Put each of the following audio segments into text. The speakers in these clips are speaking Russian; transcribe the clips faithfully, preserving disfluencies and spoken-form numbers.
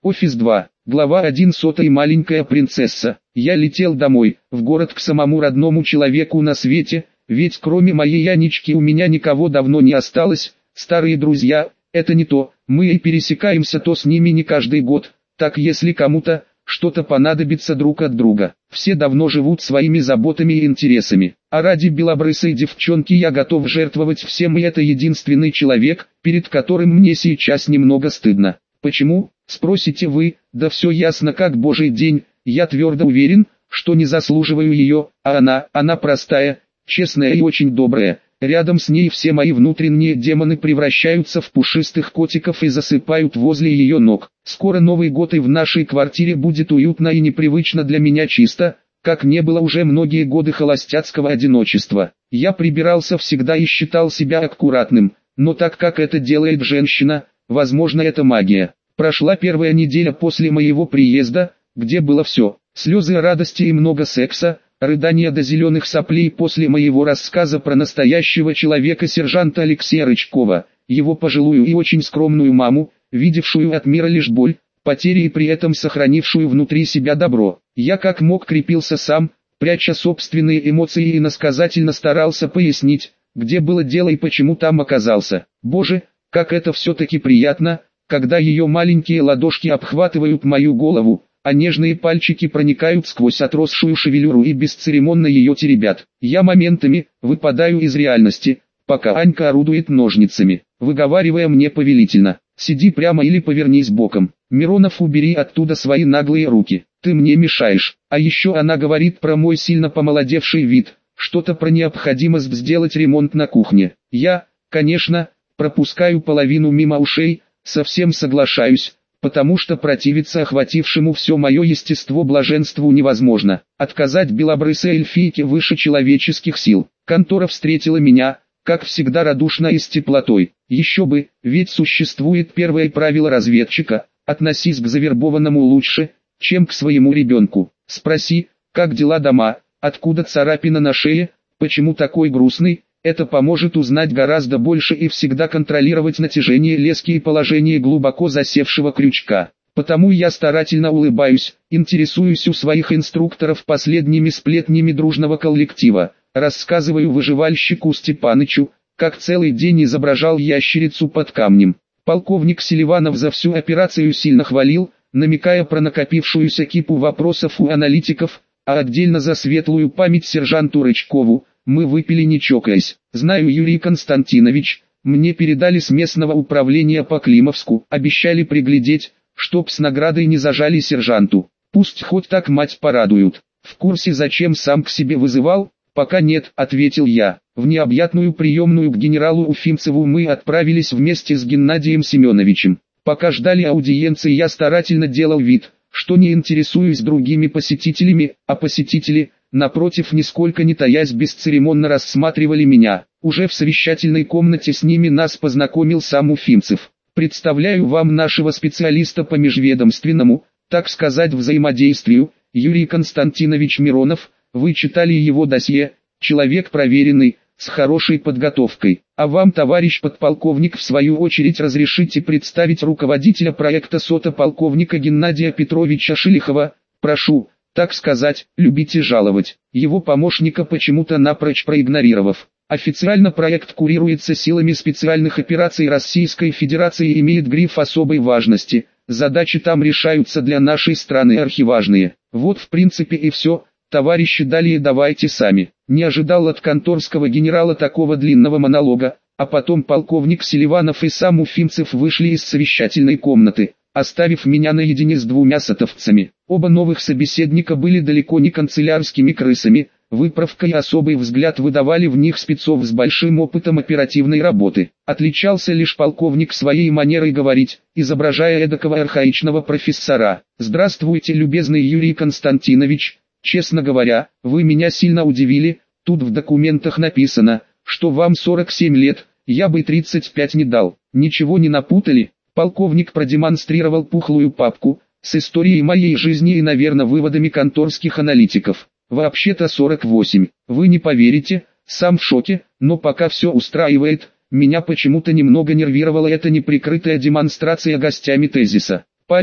Офис два. Глава один. Сотая маленькая принцесса. Я летел домой, в город к самому родному человеку на свете, ведь кроме моей Янечки у меня никого давно не осталось. Старые друзья, это не то, мы и пересекаемся то с ними не каждый год, так если кому-то что-то понадобится друг от друга. Все давно живут своими заботами и интересами, а ради белобрысой девчонки я готов жертвовать всем, и это единственный человек, перед которым мне сейчас немного стыдно. Почему, спросите вы? Да все ясно как божий день, я твердо уверен, что не заслуживаю ее, а она, она простая, честная и очень добрая. Рядом с ней все мои внутренние демоны превращаются в пушистых котиков и засыпают возле ее ног. Скоро Новый год, и в нашей квартире будет уютно и непривычно для меня чисто, как не было уже многие годы холостяцкого одиночества. Я прибирался всегда и считал себя аккуратным, но так как это делает женщина, возможно, это магия. Прошла первая неделя после моего приезда, где было все: слезы радости и много секса, рыдания до зеленых соплей после моего рассказа про настоящего человека сержанта Алексея Рычкова, его пожилую и очень скромную маму, видевшую от мира лишь боль, потери и при этом сохранившую внутри себя добро. Я как мог крепился сам, пряча собственные эмоции, и иносказательно старался пояснить, где было дело и почему там оказался. Боже, как это все-таки приятно, когда ее маленькие ладошки обхватывают мою голову, а нежные пальчики проникают сквозь отросшую шевелюру и бесцеремонно ее теребят. Я моментами выпадаю из реальности, пока Анька орудует ножницами, выговаривая мне повелительно: сиди прямо или повернись боком. Миронов, убери оттуда свои наглые руки, ты мне мешаешь. А еще она говорит про мой сильно помолодевший вид, что-то про необходимость сделать ремонт на кухне. Я, конечно, пропускаю половину мимо ушей, совсем соглашаюсь, потому что противиться охватившему все мое естество блаженству невозможно. Отказать белобрысой эльфийке выше человеческих сил. Контора встретила меня, как всегда, радушно и с теплотой. Еще бы, ведь существует первое правило разведчика: относись к завербованному лучше, чем к своему ребенку. Спроси, как дела дома, откуда царапина на шее, почему такой грустный. Это поможет узнать гораздо больше и всегда контролировать натяжение лески и положение глубоко засевшего крючка. Потому я старательно улыбаюсь, интересуюсь у своих инструкторов последними сплетнями дружного коллектива, рассказываю выживальщику Степанычу, как целый день изображал ящерицу под камнем. Полковник Селиванов за всю операцию сильно хвалил, намекая про накопившуюся кипу вопросов у аналитиков, а отдельно за светлую память сержанту Рычкову. Мы выпили не чокаясь. Знаю, Юрий Константинович, мне передали с местного управления по Климовску, обещали приглядеть, чтоб с наградой не зажали сержанту. Пусть хоть так мать порадуют. В курсе, зачем сам к себе вызывал? Пока нет, ответил я. В необъятную приемную к генералу Уфимцеву мы отправились вместе с Геннадием Семеновичем. Пока ждали аудиенции, я старательно делал вид, что не интересуюсь другими посетителями, а посетители, напротив, нисколько не таясь, бесцеремонно рассматривали меня. Уже в совещательной комнате с ними нас познакомил сам Уфимцев. Представляю вам нашего специалиста по межведомственному, так сказать, взаимодействию, Юрий Константинович Миронов. Вы читали его досье, человек проверенный, с хорошей подготовкой. А вам, товарищ подполковник, в свою очередь разрешите представить руководителя проекта СОТа полковника Геннадия Петровича Шилихова. Прошу, так сказать, любите жаловать. Его помощника почему-то напрочь проигнорировав. Официально проект курируется силами специальных операций Российской Федерации и имеет гриф особой важности. Задачи там решаются для нашей страны архиважные. Вот в принципе и все. Товарищи, далее давайте сами. Не ожидал от конторского генерала такого длинного монолога, а потом полковник Селиванов и сам Уфимцев вышли из совещательной комнаты, оставив меня наедине с двумя сотовцами. Оба новых собеседника были далеко не канцелярскими крысами, выправка и особый взгляд выдавали в них спецов с большим опытом оперативной работы. Отличался лишь полковник своей манерой говорить, изображая эдакого архаичного профессора. «Здравствуйте, любезный Юрий Константинович. Честно говоря, вы меня сильно удивили. Тут в документах написано, что вам сорок семь лет, я бы тридцать пять не дал. Ничего не напутали?» Полковник продемонстрировал пухлую папку с историей моей жизни и, наверное, выводами конторских аналитиков. «Вообще-то сорок восемь. Вы не поверите, сам в шоке, но пока все устраивает. Меня почему-то немного нервировала эта неприкрытая демонстрация гостями тезиса. Парень,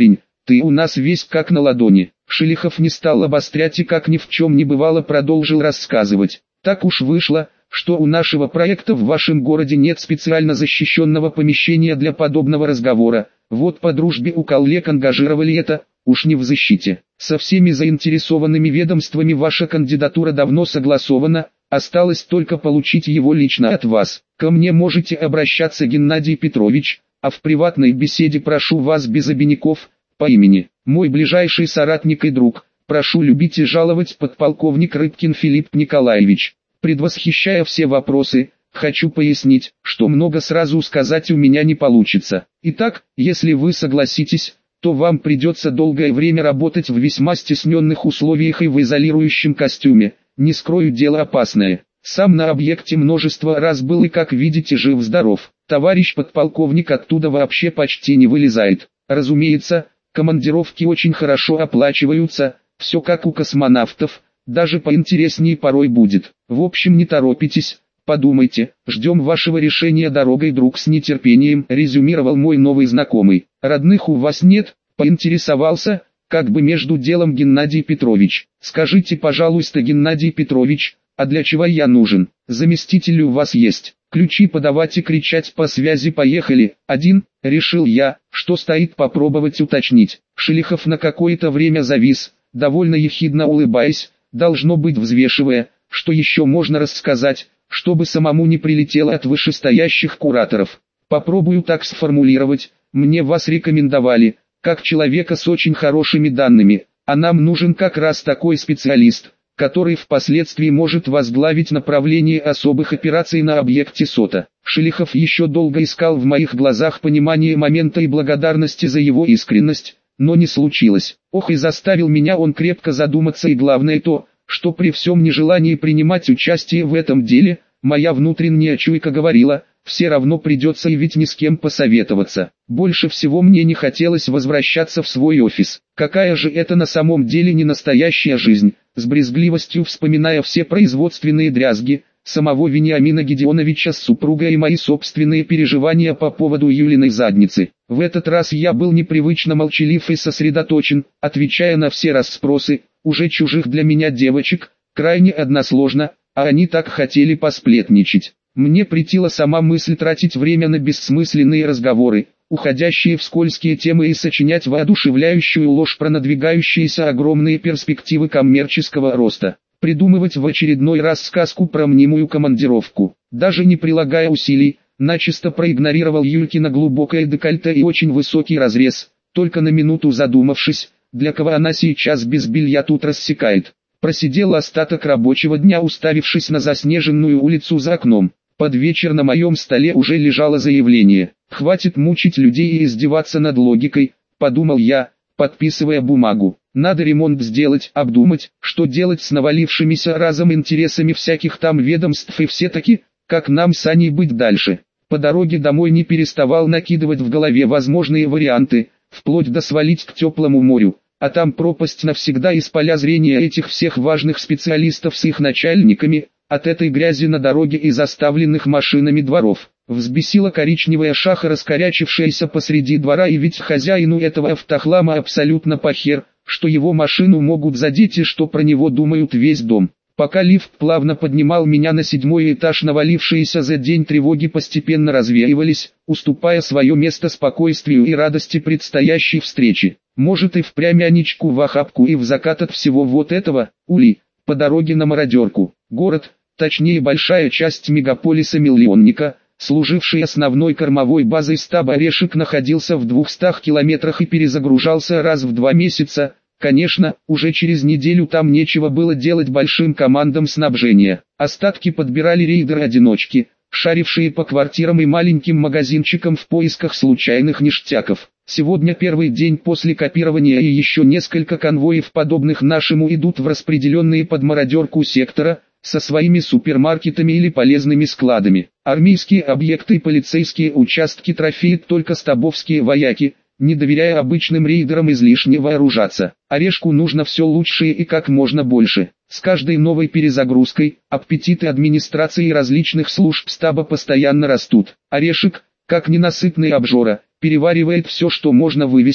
ты у нас весь как на ладони. Шелихов не стал обострять и как ни в чем не бывало продолжил рассказывать. Так уж вышло, что у нашего проекта в вашем городе нет специально защищенного помещения для подобного разговора. Вот по дружбе у коллег ангажировали это, уж не в защите. Со всеми заинтересованными ведомствами ваша кандидатура давно согласована, осталось только получить его лично от вас. Ко мне можете обращаться, Геннадий Петрович, а в приватной беседе прошу вас без обиняков, по имени. Мой ближайший соратник и друг, прошу любить и жаловать, подполковник Рыбкин Филипп Николаевич. Предвосхищая все вопросы, хочу пояснить, что много сразу сказать у меня не получится. Итак, если вы согласитесь, то вам придется долгое время работать в весьма стесненных условиях и в изолирующем костюме. Не скрою, дело опасное. Сам на объекте множество раз был и, как видите, жив-здоров. Товарищ подполковник оттуда вообще почти не вылезает. Разумеется, командировки очень хорошо оплачиваются, все как у космонавтов, даже поинтереснее порой будет. В общем, не торопитесь, подумайте, ждем вашего решения, дорогой, друг, с нетерпением, резюмировал мой новый знакомый. Родных у вас нет? Поинтересовался, как бы между делом, Геннадий Петрович. Скажите, пожалуйста, Геннадий Петрович, а для чего я нужен? Заместитель у вас есть. Ключи подавать и кричать по связи, поехали. Один, решил я, что стоит попробовать уточнить. Шелихов на какое-то время завис, довольно ехидно улыбаясь, должно быть взвешивая, что еще можно рассказать, чтобы самому не прилетело от вышестоящих кураторов. Попробую так сформулировать: мне вас рекомендовали, как человека с очень хорошими данными, а нам нужен как раз такой специалист, который впоследствии может возглавить направление особых операций на объекте СОТа. Шелихов еще долго искал в моих глазах понимание момента и благодарности за его искренность, но не случилось. Ох, и заставил меня он крепко задуматься, и главное то, что при всем нежелании принимать участие в этом деле, моя внутренняя чуйка говорила, все равно придется и ведь ни с кем посоветоваться. Больше всего мне не хотелось возвращаться в свой офис. Какая же это на самом деле не настоящая жизнь, с брезгливостью вспоминая все производственные дрязги, самого Вениамина Гедеоновича с супругой и мои собственные переживания по поводу Юлиной задницы. В этот раз я был непривычно молчалив и сосредоточен, отвечая на все расспросы, уже чужих для меня девочек, крайне односложно, а они так хотели посплетничать. Мне претила сама мысль тратить время на бессмысленные разговоры, уходящие в скользкие темы, и сочинять воодушевляющую ложь про надвигающиеся огромные перспективы коммерческого роста. Придумывать в очередной раз сказку про мнимую командировку. Даже не прилагая усилий, начисто проигнорировал Юлькино глубокое декольте и очень высокий разрез, только на минуту задумавшись, для кого она сейчас без белья тут рассекает. Просидел остаток рабочего дня, уставившись на заснеженную улицу за окном. Под вечер на моем столе уже лежало заявление. «Хватит мучить людей и издеваться над логикой», — подумал я, подписывая бумагу. «Надо ремонт сделать, обдумать, что делать с навалившимися разом интересами всяких там ведомств, и все-таки, как нам с Аней быть дальше». По дороге домой не переставал накидывать в голове возможные варианты, вплоть до свалить к теплому морю, а там пропасть навсегда из поля зрения этих всех важных специалистов с их начальниками, от этой грязи на дороге и заставленных машинами дворов. Взбесила коричневая шаха, раскорячившаяся посреди двора, и ведь хозяину этого автохлама абсолютно похер, что его машину могут задеть и что про него думают весь дом. Пока лифт плавно поднимал меня на седьмой этаж, навалившиеся за день тревоги постепенно развеивались, уступая свое место спокойствию и радости предстоящей встречи. Может, и впрямь Анечку в охапку и в закат от всего вот этого, ули, по дороге на мародерку. Город, точнее большая часть мегаполиса-миллионника, служивший основной кормовой базой стаба Орешек, находился в двухстах километрах и перезагружался раз в два месяца. Конечно, уже через неделю там нечего было делать большим командам снабжения. Остатки подбирали рейдеры-одиночки, шарившие по квартирам и маленьким магазинчикам в поисках случайных ништяков. Сегодня первый день после копирования, и еще несколько конвоев, подобных нашему, идут в распределенные под мародерку сектора, со своими супермаркетами или полезными складами. Армейские объекты и полицейские участки трофеют только стабовские вояки, не доверяя обычным рейдерам излишне вооружаться. Орешку нужно все лучшее и как можно больше. С каждой новой перезагрузкой, аппетиты администрации и различных служб стаба постоянно растут. Орешек, как ненасытный обжора, переваривает все, что можно вывести,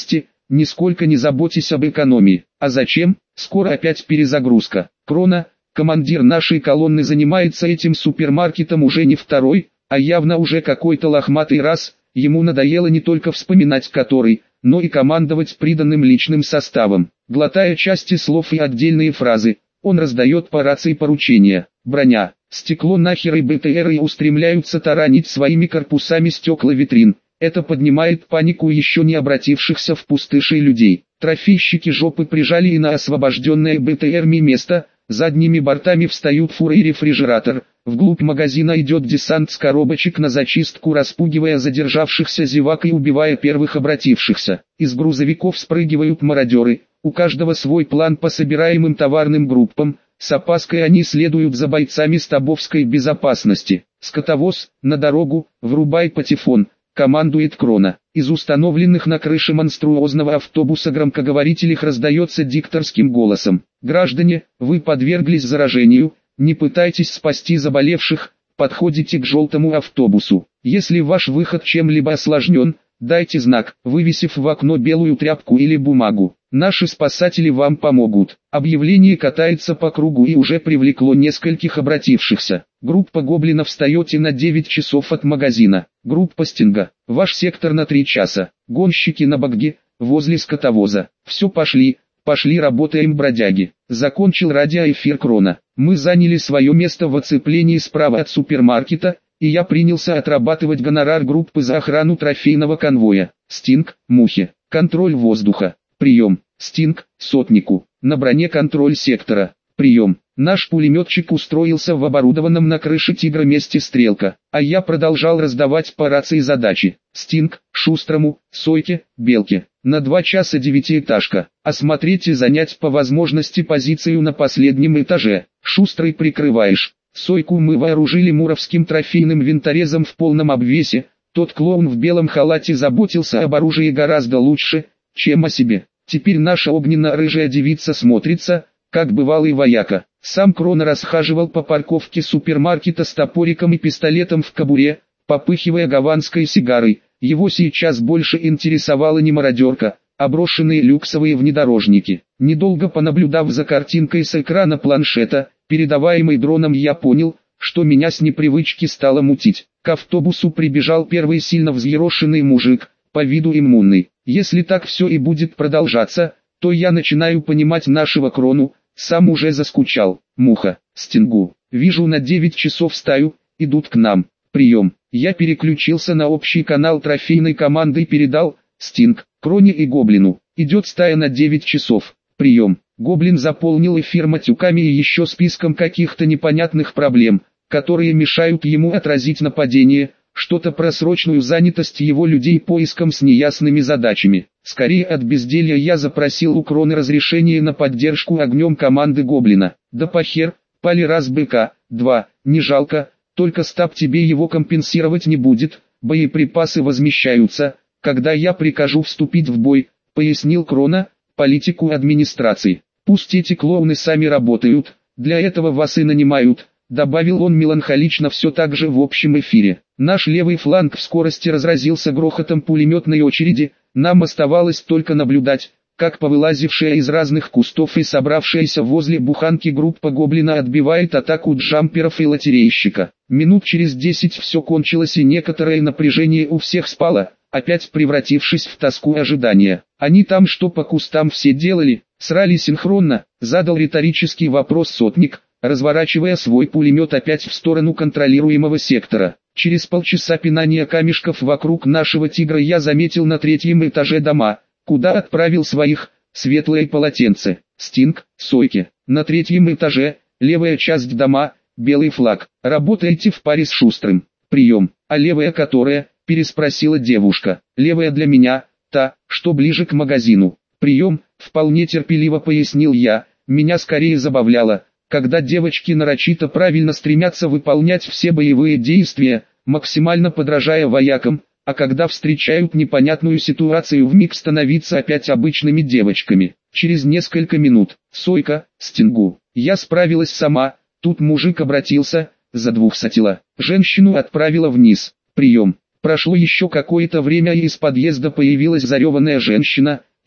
нисколько не заботьтесь об экономии. А зачем? Скоро опять перезагрузка. Крона, командир нашей колонны, занимается этим супермаркетом уже не второй, а явно уже какой-то лохматый раз. Ему надоело не только вспоминать который, но и командовать приданным личным составом. Глотая части слов и отдельные фразы, он раздает по рации поручения. Броня, стекло нахер и БТРы устремляются таранить своими корпусами стекла витрин. Это поднимает панику еще не обратившихся в пустыши людей. Трофейщики жопы прижали и на освобожденное БТРами место. Задними бортами встают фуры и рефрижератор. Вглубь магазина идет десант с коробочек на зачистку, распугивая задержавшихся зевак и убивая первых обратившихся. Из грузовиков спрыгивают мародеры. У каждого свой план по собираемым товарным группам. С опаской они следуют за бойцами стабовской безопасности. Скотовоз, на дорогу, врубай патефон. Командует Крона. Из установленных на крыше монструозного автобуса громкоговорителей раздается дикторским голосом. Граждане, вы подверглись заражению, не пытайтесь спасти заболевших, подходите к желтому автобусу. Если ваш выход чем-либо осложнен, дайте знак, вывесив в окно белую тряпку или бумагу. Наши спасатели вам помогут. Объявление катается по кругу и уже привлекло нескольких обратившихся. Группа гоблинов встаете на девять часов от магазина. Группа стинга, ваш сектор на три часа. Гонщики на багги, возле скотовоза. Все, пошли, пошли, работаем, бродяги. Закончил радиоэфир Крона. Мы заняли свое место в оцеплении справа от супермаркета, и я принялся отрабатывать гонорар группы за охрану трофейного конвоя. Стинг, мухи, контроль воздуха. Прием. Стинг, сотнику. На броне контроль сектора. Прием. Наш пулеметчик устроился в оборудованном на крыше Тигра месте стрелка, а я продолжал раздавать по рации задачи. Стинг, Шустрому, Сойке, Белке. На два часа девятиэтажка. Осмотреть и занять по возможности позицию на последнем этаже. Шустрый прикрываешь. Сойку мы вооружили муровским трофейным винторезом в полном обвесе. Тот клоун в белом халате заботился об оружии гораздо лучше, чем о себе. Теперь наша огненно-рыжая девица смотрится, как бывалый вояка. Сам Крона расхаживал по парковке супермаркета с топориком и пистолетом в кобуре, попыхивая гаванской сигарой. Его сейчас больше интересовала не мародерка, а брошенные люксовые внедорожники. Недолго понаблюдав за картинкой с экрана планшета, передаваемой дроном, я понял, что меня с непривычки стало мутить. К автобусу прибежал первый сильно взъерошенный мужик, по виду иммунный. Если так все и будет продолжаться, то я начинаю понимать нашего Крону, сам уже заскучал. Муха, Стингу, вижу на девять часов стаю, идут к нам. Прием. Я переключился на общий канал трофейной команды и передал: Стинг, Кроне и Гоблину. Идет стая на девять часов. Прием. Гоблин заполнил эфир матюками и еще списком каких-то непонятных проблем, которые мешают ему отразить нападение. Что-то про срочную занятость его людей поиском с неясными задачами. Скорее от безделья я запросил у Кроны разрешение на поддержку огнем команды Гоблина. Да похер, пали раз быка, два, не жалко, только стаб тебе его компенсировать не будет, боеприпасы возмещаются, когда я прикажу вступить в бой, пояснил Крона, политику администрации. Пусть эти клоуны сами работают, для этого вас и нанимают. Добавил он меланхолично все так же в общем эфире. Наш левый фланг в скорости разразился грохотом пулеметной очереди, нам оставалось только наблюдать, как повылазившая из разных кустов и собравшаяся возле буханки группа Гоблина отбивает атаку джамперов и лотерейщика. Минут через десять все кончилось и некоторое напряжение у всех спало, опять превратившись в тоску ожидания. Они там что по кустам все делали? Срали синхронно? Задал риторический вопрос сотник, разворачивая свой пулемет опять в сторону контролируемого сектора. Через полчаса пинания камешков вокруг нашего Тигра я заметил на третьем этаже дома, куда отправил своих, светлое полотенце. Стинг, Сойки. На третьем этаже, левая часть дома, белый флаг. Работаете в паре с Шустрым. Прием. А левая которая? Переспросила девушка. Левая для меня, та, что ближе к магазину. Прием, вполне терпеливо пояснил я. Меня скорее забавляло, когда девочки нарочито правильно стремятся выполнять все боевые действия, максимально подражая воякам, а когда встречают непонятную ситуацию, вмиг становиться опять обычными девочками. Через несколько минут, Сойка, Стингу, я справилась сама, тут мужик обратился, задвухсотила, женщину отправила вниз. Прием. Прошло еще какое-то время и из подъезда появилась зареванная женщина,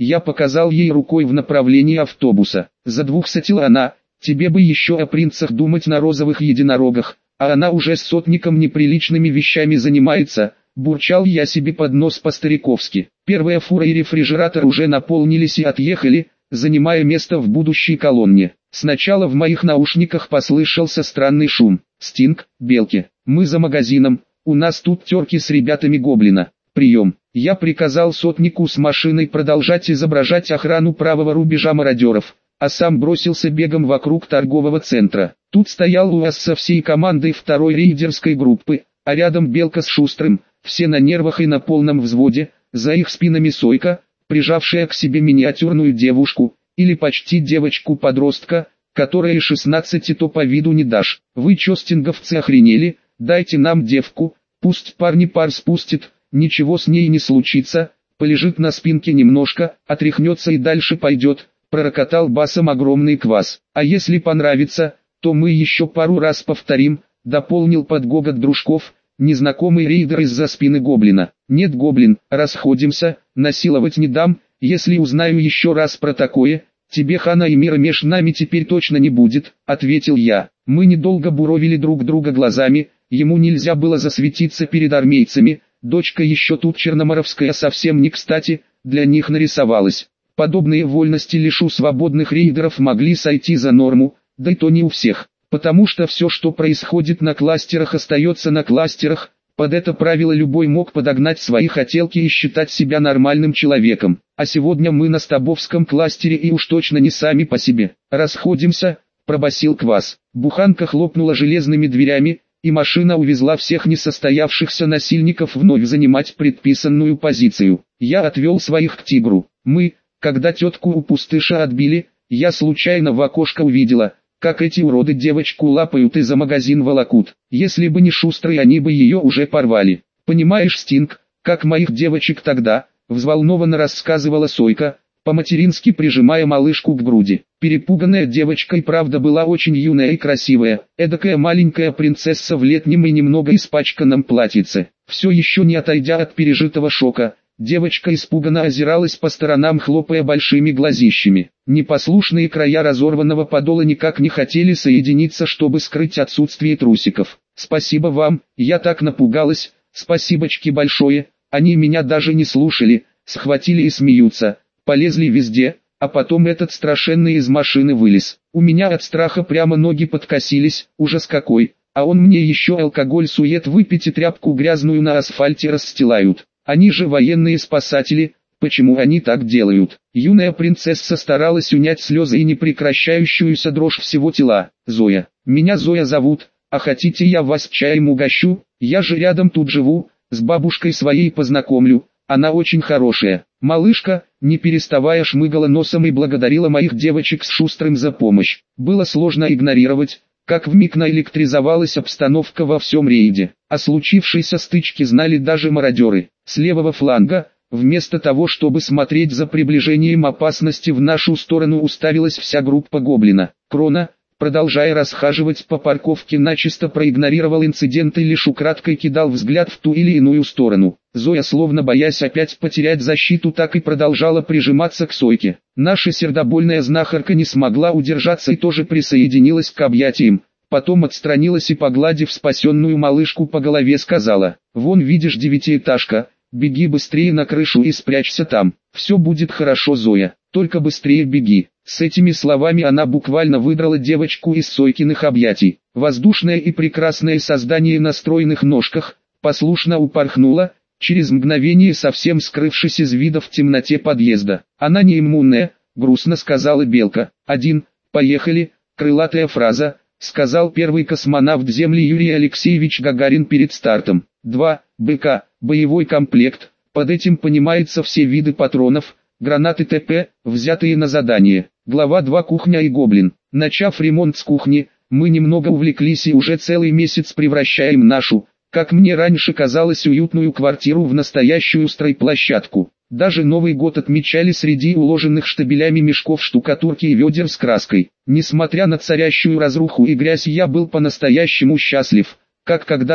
Я показал ей рукой в направлении автобуса. Задвухсотила она: тебе бы еще о принцах думать на розовых единорогах, а она уже с сотником неприличными вещами занимается. Бурчал я себе под нос по-стариковски. Первая фура и рефрижератор уже наполнились и отъехали, занимая место в будущей колонне. Сначала в моих наушниках послышался странный шум. «Стинг, Белки, мы за магазином, у нас тут терки с ребятами Гоблина. Прием». Я приказал сотнику с машиной продолжать изображать охрану правого рубежа мародеров, а сам бросился бегом вокруг торгового центра. Тут стоял УАЗ со всей командой второй рейдерской группы, а рядом Белка с Шустрым, все на нервах и на полном взводе, за их спинами Сойка, прижавшая к себе миниатюрную девушку, или почти девочку-подростка, которая и шестнадцати то по виду не дашь. Вы чё, стинговцы, охренели? Дайте нам девку, пусть парни пар спустит, ничего с ней не случится, полежит на спинке немножко, отряхнется и дальше пойдет, пророкотал басом огромный квас. А если понравится, то мы еще пару раз повторим, дополнил под гогот дружков, незнакомый рейдер из-за спины Гоблина. Нет, Гоблин, расходимся, насиловать не дам, если узнаю еще раз про такое, тебе хана и мира меж нами теперь точно не будет, ответил я. Мы недолго буровили друг друга глазами, ему нельзя было засветиться перед армейцами, дочка еще тут черноморовская совсем не кстати, для них нарисовалась. Подобные вольности лишь у свободных рейдеров могли сойти за норму, да и то не у всех. Потому что все, что происходит на кластерах, остается на кластерах, под это правило любой мог подогнать свои хотелки и считать себя нормальным человеком. А сегодня мы на Стобовском кластере и уж точно не сами по себе. Расходимся, пробасил Квас. Буханка хлопнула железными дверями, и машина увезла всех несостоявшихся насильников вновь занимать предписанную позицию. Я отвел своих к Тигру. Мы, когда тетку у пустыша отбили, я случайно в окошко увидела, как эти уроды девочку лапают и за магазин волокут. Если бы не Шустрый, они бы ее уже порвали. Понимаешь, Стинг, как моих девочек тогда, взволнованно рассказывала Сойка, по-матерински прижимая малышку к груди. Перепуганная девочка и правда была очень юная и красивая, эдакая маленькая принцесса в летнем и немного испачканном платьице. Все еще не отойдя от пережитого шока, девочка испуганно озиралась по сторонам, хлопая большими глазищами. Непослушные края разорванного подола никак не хотели соединиться, чтобы скрыть отсутствие трусиков. «Спасибо вам, я так напугалась, спасибочки большое, они меня даже не слушали, схватили и смеются, полезли везде, а потом этот страшенный из машины вылез. У меня от страха прямо ноги подкосились, ужас какой, а он мне еще алкоголь сует выпить и тряпку грязную на асфальте расстилают. Они же военные спасатели, почему они так делают?» Юная принцесса старалась унять слезы и непрекращающуюся дрожь всего тела. «Зоя, меня Зоя зовут, а хотите я вас чаем угощу? Я же рядом тут живу, с бабушкой своей познакомлю, она очень хорошая». Малышка, не переставая, шмыгала носом и благодарила моих девочек с Шустрым за помощь. Было сложно игнорировать, как вмиг наэлектризовалась обстановка во всем рейде. О случившейся стычке знали даже мародеры. С левого фланга, вместо того чтобы смотреть за приближением опасности в нашу сторону, уставилась вся группа Гоблина. Крона, продолжая расхаживать по парковке, начисто проигнорировал инцидент и лишь украдкой кидал взгляд в ту или иную сторону. Зоя, словно боясь опять потерять защиту, так и продолжала прижиматься к Сойке. Наша сердобольная знахарка не смогла удержаться и тоже присоединилась к объятиям. Потом отстранилась и, погладив спасенную малышку по голове, сказала: «Вон видишь девятиэтажка, беги быстрее на крышу и спрячься там. Все будет хорошо, Зоя, только быстрее беги». С этими словами она буквально выдрала девочку из Сойкиных объятий. Воздушное и прекрасное создание на стройных ножках послушно упорхнула, через мгновение совсем скрывшись из вида в темноте подъезда. «Она не иммунная», — грустно сказала Белка. «Один, поехали», крылатая фраза, сказал первый космонавт Земли Юрий Алексеевич Гагарин перед стартом. Два, БК, боевой комплект, под этим понимаются все виды патронов, гранаты ТП, взятые на задание. Глава два. Кухня и Гоблин. Начав ремонт с кухни, мы немного увлеклись и уже целый месяц превращаем нашу, как мне раньше казалось, уютную квартиру в настоящую стройплощадку. Даже Новый год отмечали среди уложенных штабелями мешков штукатурки и ведер с краской. Несмотря на царящую разруху и грязь, я был по-настоящему счастлив, как когда-то,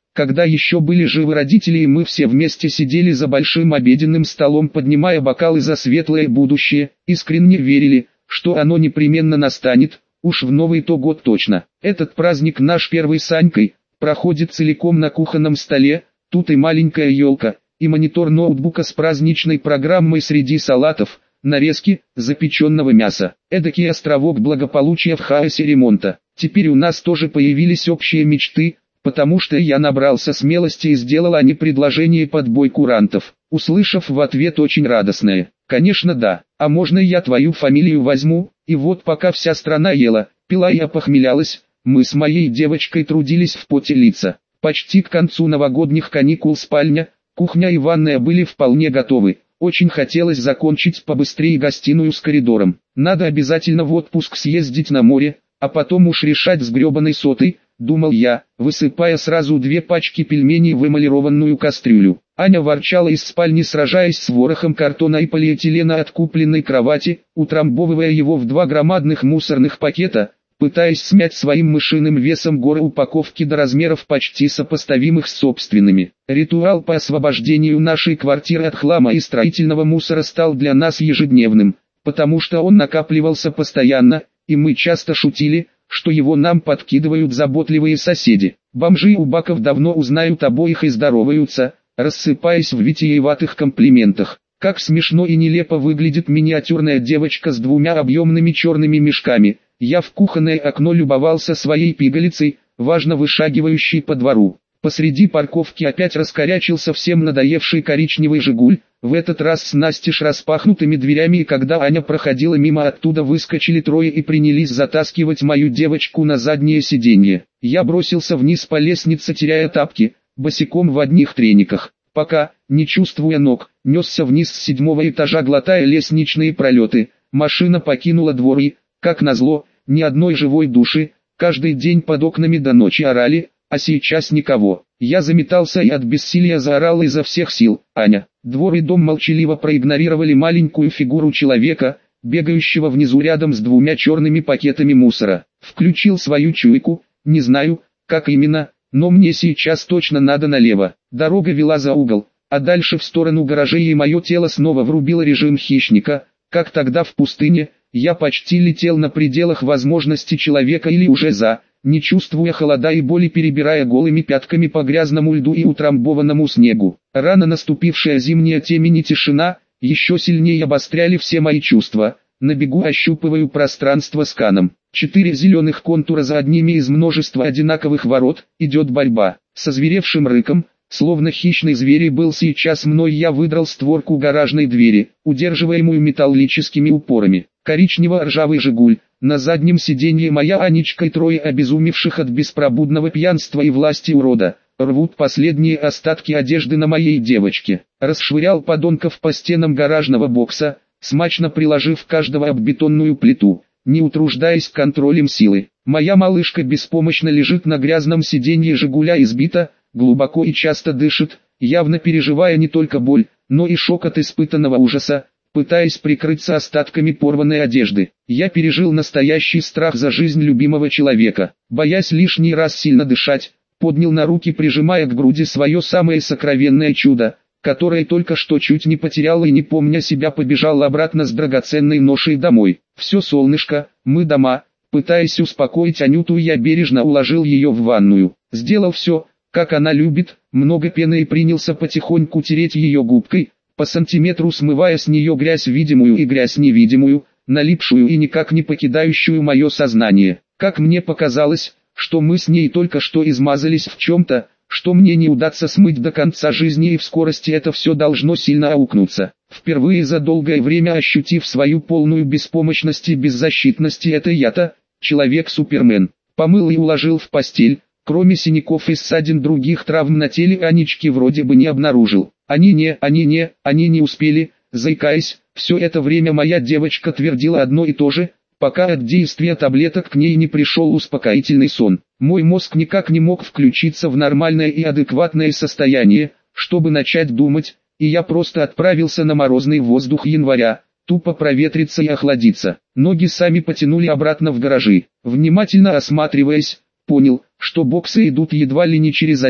когда еще были живы родители, и мы все вместе сидели за большим обеденным столом, поднимая бокалы за светлое будущее, искренне верили, что оно непременно настанет, уж в Новый-то год точно. Этот праздник наш первый с Анькой проходит целиком на кухонном столе, тут и маленькая елка, и монитор ноутбука с праздничной программой среди салатов, нарезки, запеченного мяса. Эдакий островок благополучия в хаосе ремонта. Теперь у нас тоже появились общие мечты, потому что я набрался смелости и сделал Ане предложение под бой курантов, услышав в ответ очень радостное: «Конечно да, а можно я твою фамилию возьму?» И вот пока вся страна ела, пила и опохмелялась, мы с моей девочкой трудились в поте лица. Почти к концу новогодних каникул спальня, кухня и ванная были вполне готовы. Очень хотелось закончить побыстрее гостиную с коридором. Надо обязательно в отпуск съездить на море, а потом уж решать с гребаной сотой, думал я, высыпая сразу две пачки пельменей в эмалированную кастрюлю. Аня ворчала из спальни, сражаясь с ворохом картона и полиэтилена от купленной кровати, утрамбовывая его в два громадных мусорных пакета, пытаясь смять своим мышиным весом горы упаковки до размеров почти сопоставимых с собственными. Ритуал по освобождению нашей квартиры от хлама и строительного мусора стал для нас ежедневным, потому что он накапливался постоянно, и мы часто шутили, что его нам подкидывают заботливые соседи. Бомжи у баков давно узнают обоих и здороваются, рассыпаясь в витиеватых комплиментах. Как смешно и нелепо выглядит миниатюрная девочка с двумя объемными черными мешками. Я в кухонное окно любовался своей пигалицей, важно вышагивающей по двору. Посреди парковки опять раскорячился всем надоевший коричневый «Жигуль», в этот раз с настежь распахнутыми дверями, и когда Аня проходила мимо, оттуда выскочили трое и принялись затаскивать мою девочку на заднее сиденье. Я бросился вниз по лестнице, теряя тапки, босиком в одних трениках. Пока, не чувствуя ног, несся вниз с седьмого этажа, глотая лестничные пролеты. Машина покинула двор и, как назло, ни одной живой души, каждый день под окнами до ночи орали, а сейчас никого. Я заметался и от бессилия заорал изо всех сил: «Аня!». Двор и дом молчаливо проигнорировали маленькую фигуру человека, бегающего внизу рядом с двумя черными пакетами мусора. Включил свою чуйку, не знаю, как именно, но мне сейчас точно надо налево. Дорога вела за угол, а дальше в сторону гаражей, и мое тело снова врубило режим хищника, как тогда в пустыне. Я почти летел на пределах возможностей человека или уже за, не чувствуя холода и боли, перебирая голыми пятками по грязному льду и утрамбованному снегу. Рано наступившая зимняя темень и тишина еще сильнее обостряли все мои чувства. На бегу ощупываю пространство сканом. Четыре зеленых контура за одними из множества одинаковых ворот, идет борьба. Со зверевшим рыком, словно хищный зверь был сейчас мной, я выдрал створку гаражной двери, удерживаемую металлическими упорами. Коричнево-ржавый «Жигуль», на заднем сиденье моя Анечка и трое обезумевших от беспробудного пьянства и власти урода, рвут последние остатки одежды на моей девочке. Расшвырял подонков по стенам гаражного бокса, смачно приложив каждого об бетонную плиту, не утруждаясь контролем силы. Моя малышка беспомощно лежит на грязном сиденье «Жигуля», избита, глубоко и часто дышит, явно переживая не только боль, но и шок от испытанного ужаса, пытаясь прикрыться остатками порванной одежды. Я пережил настоящий страх за жизнь любимого человека. Боясь лишний раз сильно дышать, поднял на руки, прижимая к груди свое самое сокровенное чудо, которое только что чуть не потерял, и не помня себя побежал обратно с драгоценной ношей домой. «Все, солнышко, мы дома». Пытаясь успокоить Анюту, я бережно уложил ее в ванную. Сделал все, как она любит, много пены, и принялся потихоньку тереть ее губкой, по сантиметру смывая с нее грязь видимую и грязь невидимую, налипшую и никак не покидающую мое сознание. Как мне показалось, что мы с ней только что измазались в чем-то, что мне не удастся смыть до конца жизни, и в скорости это все должно сильно аукнуться. Впервые за долгое время ощутив свою полную беспомощность и беззащитность, это я-то, человек-супермен, помыл и уложил в постель. Кроме синяков и ссадин, других травм на теле Анечки вроде бы не обнаружил. Они не, они не, они не успели, заикаясь, все это время моя девочка твердила одно и то же, пока от действия таблеток к ней не пришел успокоительный сон. Мой мозг никак не мог включиться в нормальное и адекватное состояние, чтобы начать думать, и я просто отправился на морозный воздух января, тупо проветриться и охладиться. Ноги сами потянули обратно в гаражи. Внимательно осматриваясь, понял, что боксы идут едва ли не через один,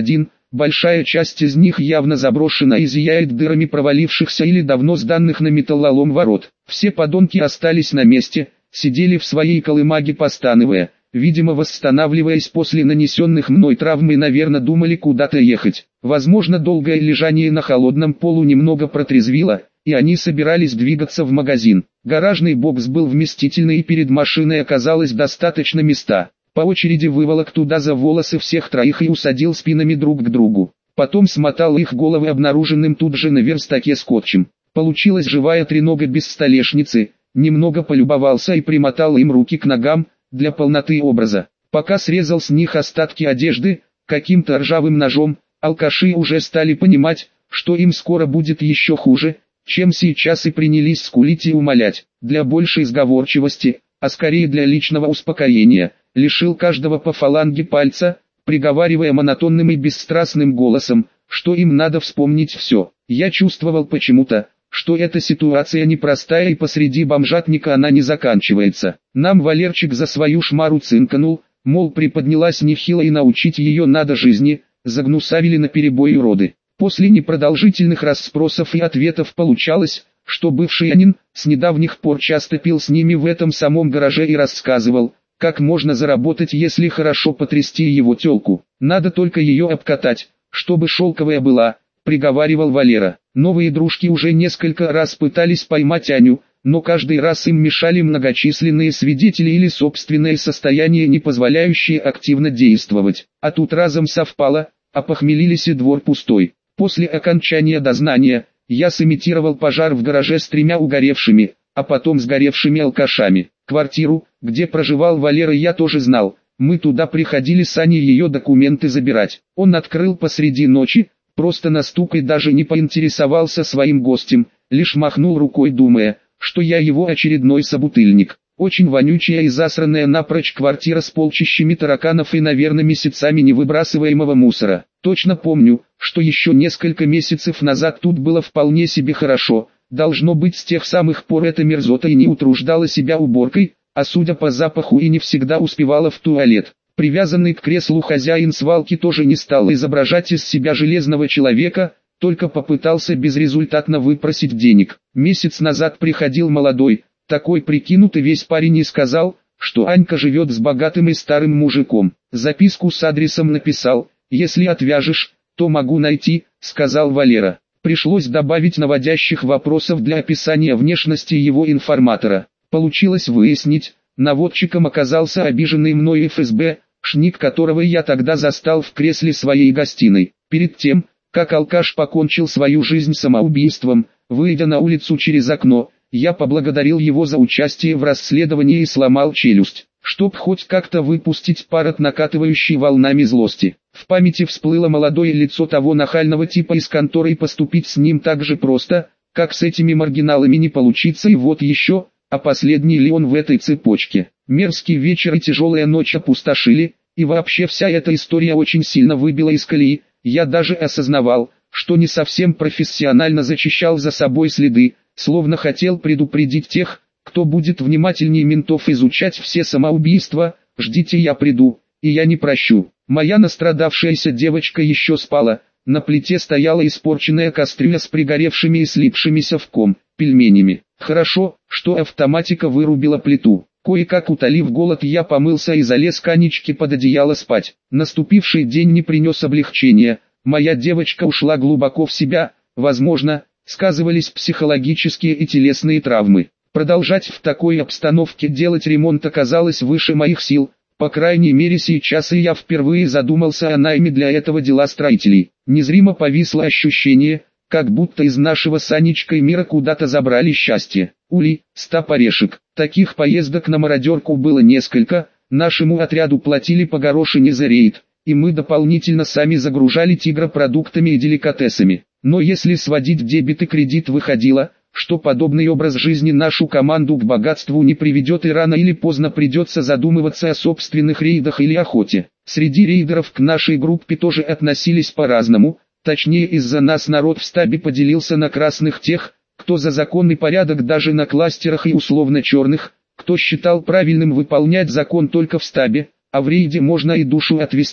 большая часть из них явно заброшена и зияет дырами провалившихся или давно сданных на металлолом ворот. Все подонки остались на месте, сидели в своей колымаге постановая, видимо восстанавливаясь после нанесенных мной травм и наверное думали куда-то ехать. Возможно, долгое лежание на холодном полу немного протрезвило, и они собирались двигаться в магазин. Гаражный бокс был вместительный и перед машиной оказалось достаточно места. По очереди выволок туда за волосы всех троих и усадил спинами друг к другу. Потом смотал их головы обнаруженным тут же на верстаке скотчем. Получилась живая тренога без столешницы, немного полюбовался и примотал им руки к ногам, для полноты образа. Пока срезал с них остатки одежды, каким-то ржавым ножом, алкаши уже стали понимать, что им скоро будет еще хуже, чем сейчас, и принялись скулить и умолять. Для большей сговорчивости, а скорее для личного успокоения, лишил каждого по фаланге пальца, приговаривая монотонным и бесстрастным голосом, что им надо вспомнить все. Я чувствовал почему-то, что эта ситуация непростая и посреди бомжатника она не заканчивается. Нам Валерчик за свою шмару цинканул, мол приподнялась нехило и научить ее надо жизни, загнусавили наперебой уроды. После непродолжительных расспросов и ответов получалось, что бывший Анин с недавних пор часто пил с ними в этом самом гараже и рассказывал, как можно заработать, если хорошо потрясти его тёлку. Надо только ее обкатать, чтобы шелковая была, приговаривал Валера. Новые дружки уже несколько раз пытались поймать Аню, но каждый раз им мешали многочисленные свидетели или собственное состояние, не позволяющее активно действовать. А тут разом совпало, опохмелились и двор пустой. После окончания дознания, я сымитировал пожар в гараже с тремя угоревшими, а потом сгоревшими алкашами. Квартиру, где проживал Валера, я тоже знал. Мы туда приходили с Аней ее документы забирать. Он открыл посреди ночи, просто на стук, и даже не поинтересовался своим гостем, лишь махнул рукой, думая, что я его очередной собутыльник. Очень вонючая и засранная напрочь квартира с полчищами тараканов и, наверное, месяцами невыбрасываемого мусора. Точно помню, что еще несколько месяцев назад тут было вполне себе хорошо. Должно быть, с тех самых пор эта мерзота и не утруждала себя уборкой, а судя по запаху и не всегда успевала в туалет. Привязанный к креслу хозяин свалки тоже не стал изображать из себя железного человека, только попытался безрезультатно выпросить денег. Месяц назад приходил молодой, такой прикинутый весь парень, и сказал, что Анька живет с богатым и старым мужиком. Записку с адресом написал, если отвяжешь, то могу найти, сказал Валера. Пришлось добавить наводящих вопросов для описания внешности его информатора. Получилось выяснить, наводчиком оказался обиженный мной эф эс бэ, шник которого я тогда застал в кресле своей гостиной. Перед тем, как алкаш покончил свою жизнь самоубийством, выйдя на улицу через окно, я поблагодарил его за участие в расследовании и сломал челюсть, чтоб хоть как-то выпустить пар от накатывающей волнами злости. В памяти всплыло молодое лицо того нахального типа из конторы, и поступить с ним так же просто, как с этими маргиналами не получится. И вот еще, а последний ли он в этой цепочке? Мерзкий вечер и тяжелая ночь опустошили, и вообще вся эта история очень сильно выбила из колеи. Я даже осознавал, что не совсем профессионально зачищал за собой следы, словно хотел предупредить тех, кто будет внимательнее ментов изучать все самоубийства. Ждите, я приду, и я не прощу. Моя настрадавшаяся девочка еще спала, на плите стояла испорченная кастрюля с пригоревшими и слипшимися в ком пельменями. Хорошо, что автоматика вырубила плиту. Кое-как утолив голод, я помылся и залез к Анечке под одеяло спать. Наступивший день не принес облегчения. Моя девочка ушла глубоко в себя, возможно, сказывались психологические и телесные травмы. Продолжать в такой обстановке делать ремонт оказалось выше моих сил, по крайней мере сейчас, и я впервые задумался о найме для этого дела строителей. Незримо повисло ощущение, как будто из нашего с Анечкой мира куда-то забрали счастье. Ули, стап орешек. Таких поездок на мародерку было несколько, нашему отряду платили по горошине за рейд, и мы дополнительно сами загружали тигра продуктами и деликатесами. Но если сводить дебет и кредит, выходило, что подобный образ жизни нашу команду к богатству не приведет, и рано или поздно придется задумываться о собственных рейдах или охоте. Среди рейдеров к нашей группе тоже относились по-разному, точнее, из-за нас народ в стабе поделился на красных, тех, кто за закон и порядок даже на кластерах, и условно черных, кто считал правильным выполнять закон только в стабе, а в рейде можно и душу отвести,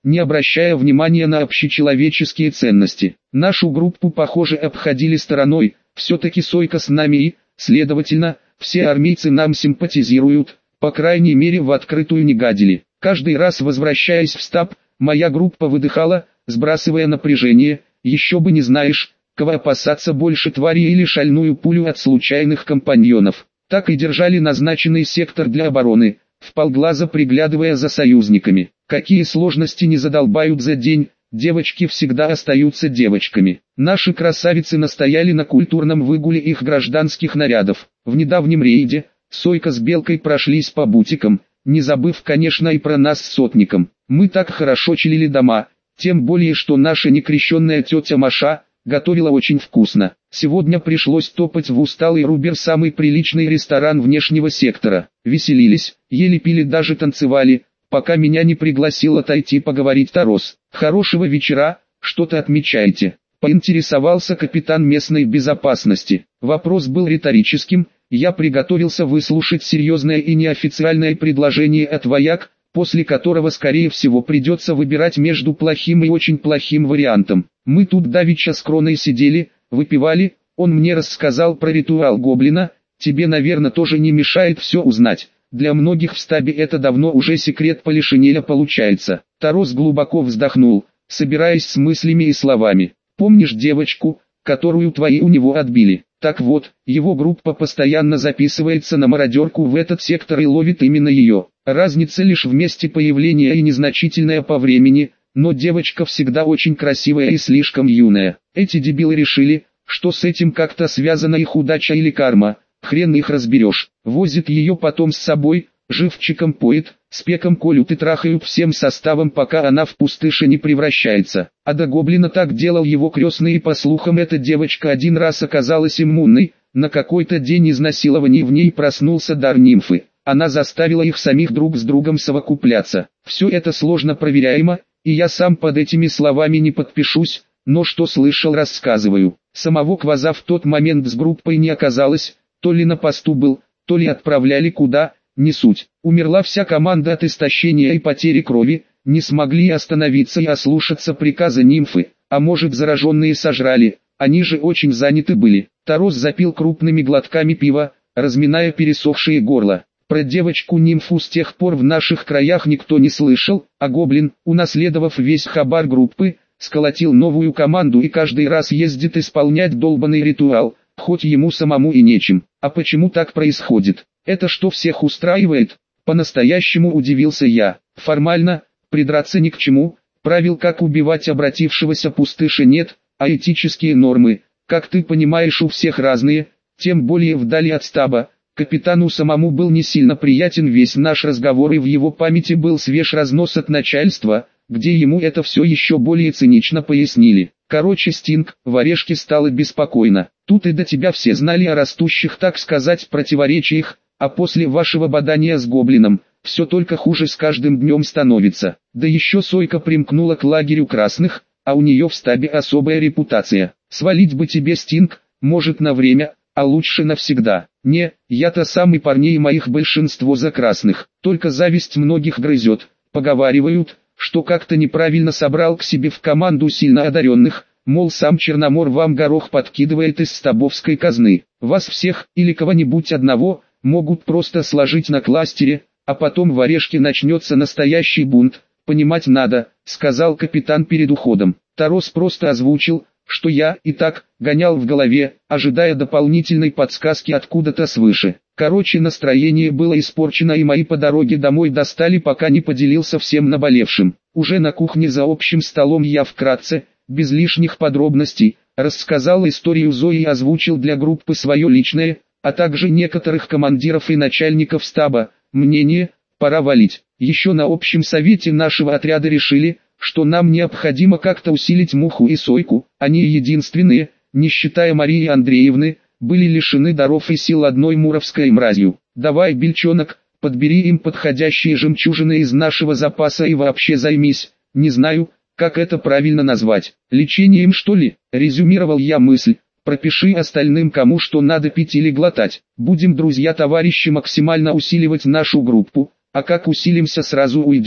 не обращая внимания на общечеловеческие ценности. Нашу группу, похоже, обходили стороной, все-таки Сойка с нами и, следовательно, все армейцы нам симпатизируют, по крайней мере в открытую не гадили. Каждый раз возвращаясь в штаб, моя группа выдыхала, сбрасывая напряжение, еще бы не знаешь, кого опасаться больше, твари или шальную пулю от случайных компаньонов. Так и держали назначенный сектор для обороны, вполглаза приглядывая за союзниками. Какие сложности не задолбают за день, девочки всегда остаются девочками. Наши красавицы настояли на культурном выгуле их гражданских нарядов. В недавнем рейде Сойка с Белкой прошлись по бутикам, не забыв, конечно, и про нас с Сотником. Мы так хорошо чилили дома, тем более что наша некрещенная тетя Маша готовила очень вкусно. Сегодня пришлось топать в усталый Рубер, самый приличный ресторан внешнего сектора. Веселились, ели, пили, даже танцевали, пока меня не пригласил отойти поговорить Тарос. «Хорошего вечера, что-то отмечаете?» — поинтересовался капитан местной безопасности. Вопрос был риторическим, я приготовился выслушать серьезное и неофициальное предложение от вояк, после которого скорее всего придется выбирать между плохим и очень плохим вариантом. Мы тут давеча с Кроной сидели, выпивали, он мне рассказал про ритуал гоблина, тебе, наверное, тоже не мешает все узнать. Для многих в стабе это давно уже секрет Полишинеля получается. Тарос глубоко вздохнул, собираясь с мыслями и словами. Помнишь девочку, которую твои у него отбили? Так вот, его группа постоянно записывается на мародерку в этот сектор и ловит именно ее. Разница лишь в месте появления и незначительная по времени, но девочка всегда очень красивая и слишком юная. Эти дебилы решили, что с этим как-то связана их удача или карма, хрен их разберешь. Возит ее потом с собой, живчиком поет, спеком колют и трахают всем составом, пока она в пустыше не превращается. А до гоблина так делал его крестный, и по слухам эта девочка один раз оказалась иммунной, на какой-то день изнасилований в ней проснулся дар нимфы. Она заставила их самих друг с другом совокупляться. Все это сложно проверяемо, и я сам под этими словами не подпишусь, но что слышал, рассказываю. Самого Кваза в тот момент с группой не оказалось, то ли на посту был, то ли отправляли куда, не суть. Умерла вся команда от истощения и потери крови, не смогли остановиться и ослушаться приказа нимфы, а может, зараженные сожрали, они же очень заняты были. Тарос запил крупными глотками пива, разминая пересохшее горло. Про девочку-нимфу с тех пор в наших краях никто не слышал, а гоблин, унаследовав весь хабар группы, сколотил новую команду и каждый раз ездит исполнять долбанный ритуал, хоть ему самому и нечем. А почему так происходит? Это что, всех устраивает? По-настоящему удивился я. Формально, придраться ни к чему, правил, как убивать обратившегося пустыша, нет, а этические нормы, как ты понимаешь, у всех разные, тем более вдали от стаба. Капитану самому был не сильно приятен весь наш разговор, и в его памяти был свеж разнос от начальства, где ему это все еще более цинично пояснили. Короче, Стинг, в Орешке стало беспокойно. Тут и до тебя все знали о растущих, так сказать, противоречиях, а после вашего бадания с гоблином, все только хуже с каждым днем становится. Да еще Сойка примкнула к лагерю красных, а у нее в стабе особая репутация. Свалить бы тебе, Стинг, может на время, а лучше навсегда. Не, я-то сам и парней моих большинство за красных, только зависть многих грызет. Поговаривают, что как-то неправильно собрал к себе в команду сильно одаренных, мол, сам Черномор вам горох подкидывает из стабовской казны. Вас всех, или кого-нибудь одного, могут просто сложить на кластере, а потом в Орешке начнется настоящий бунт. Понимать надо, сказал капитан перед уходом. Тарос просто озвучил, что я и так гонял в голове, ожидая дополнительной подсказки откуда-то свыше. Короче, настроение было испорчено, и мои по дороге домой достали, пока не поделился всем наболевшим. Уже на кухне за общим столом я вкратце, без лишних подробностей, рассказал историю Зои и озвучил для группы свое личное, а также некоторых командиров и начальников стаба, мнение: пора валить. Еще на общем совете нашего отряда решили, что нам необходимо как-то усилить Муху и Сойку. Они единственные, не считая Марии Андреевны, были лишены даров и сил одной муровской мразью. Давай, Бельчонок, подбери им подходящие жемчужины из нашего запаса и вообще займись, не знаю, как это правильно назвать, лечением, что ли, резюмировал я мысль. Пропиши остальным, кому что надо пить или глотать. Будем, друзья-товарищи, максимально усиливать нашу группу, а как усилимся, сразу уйдем.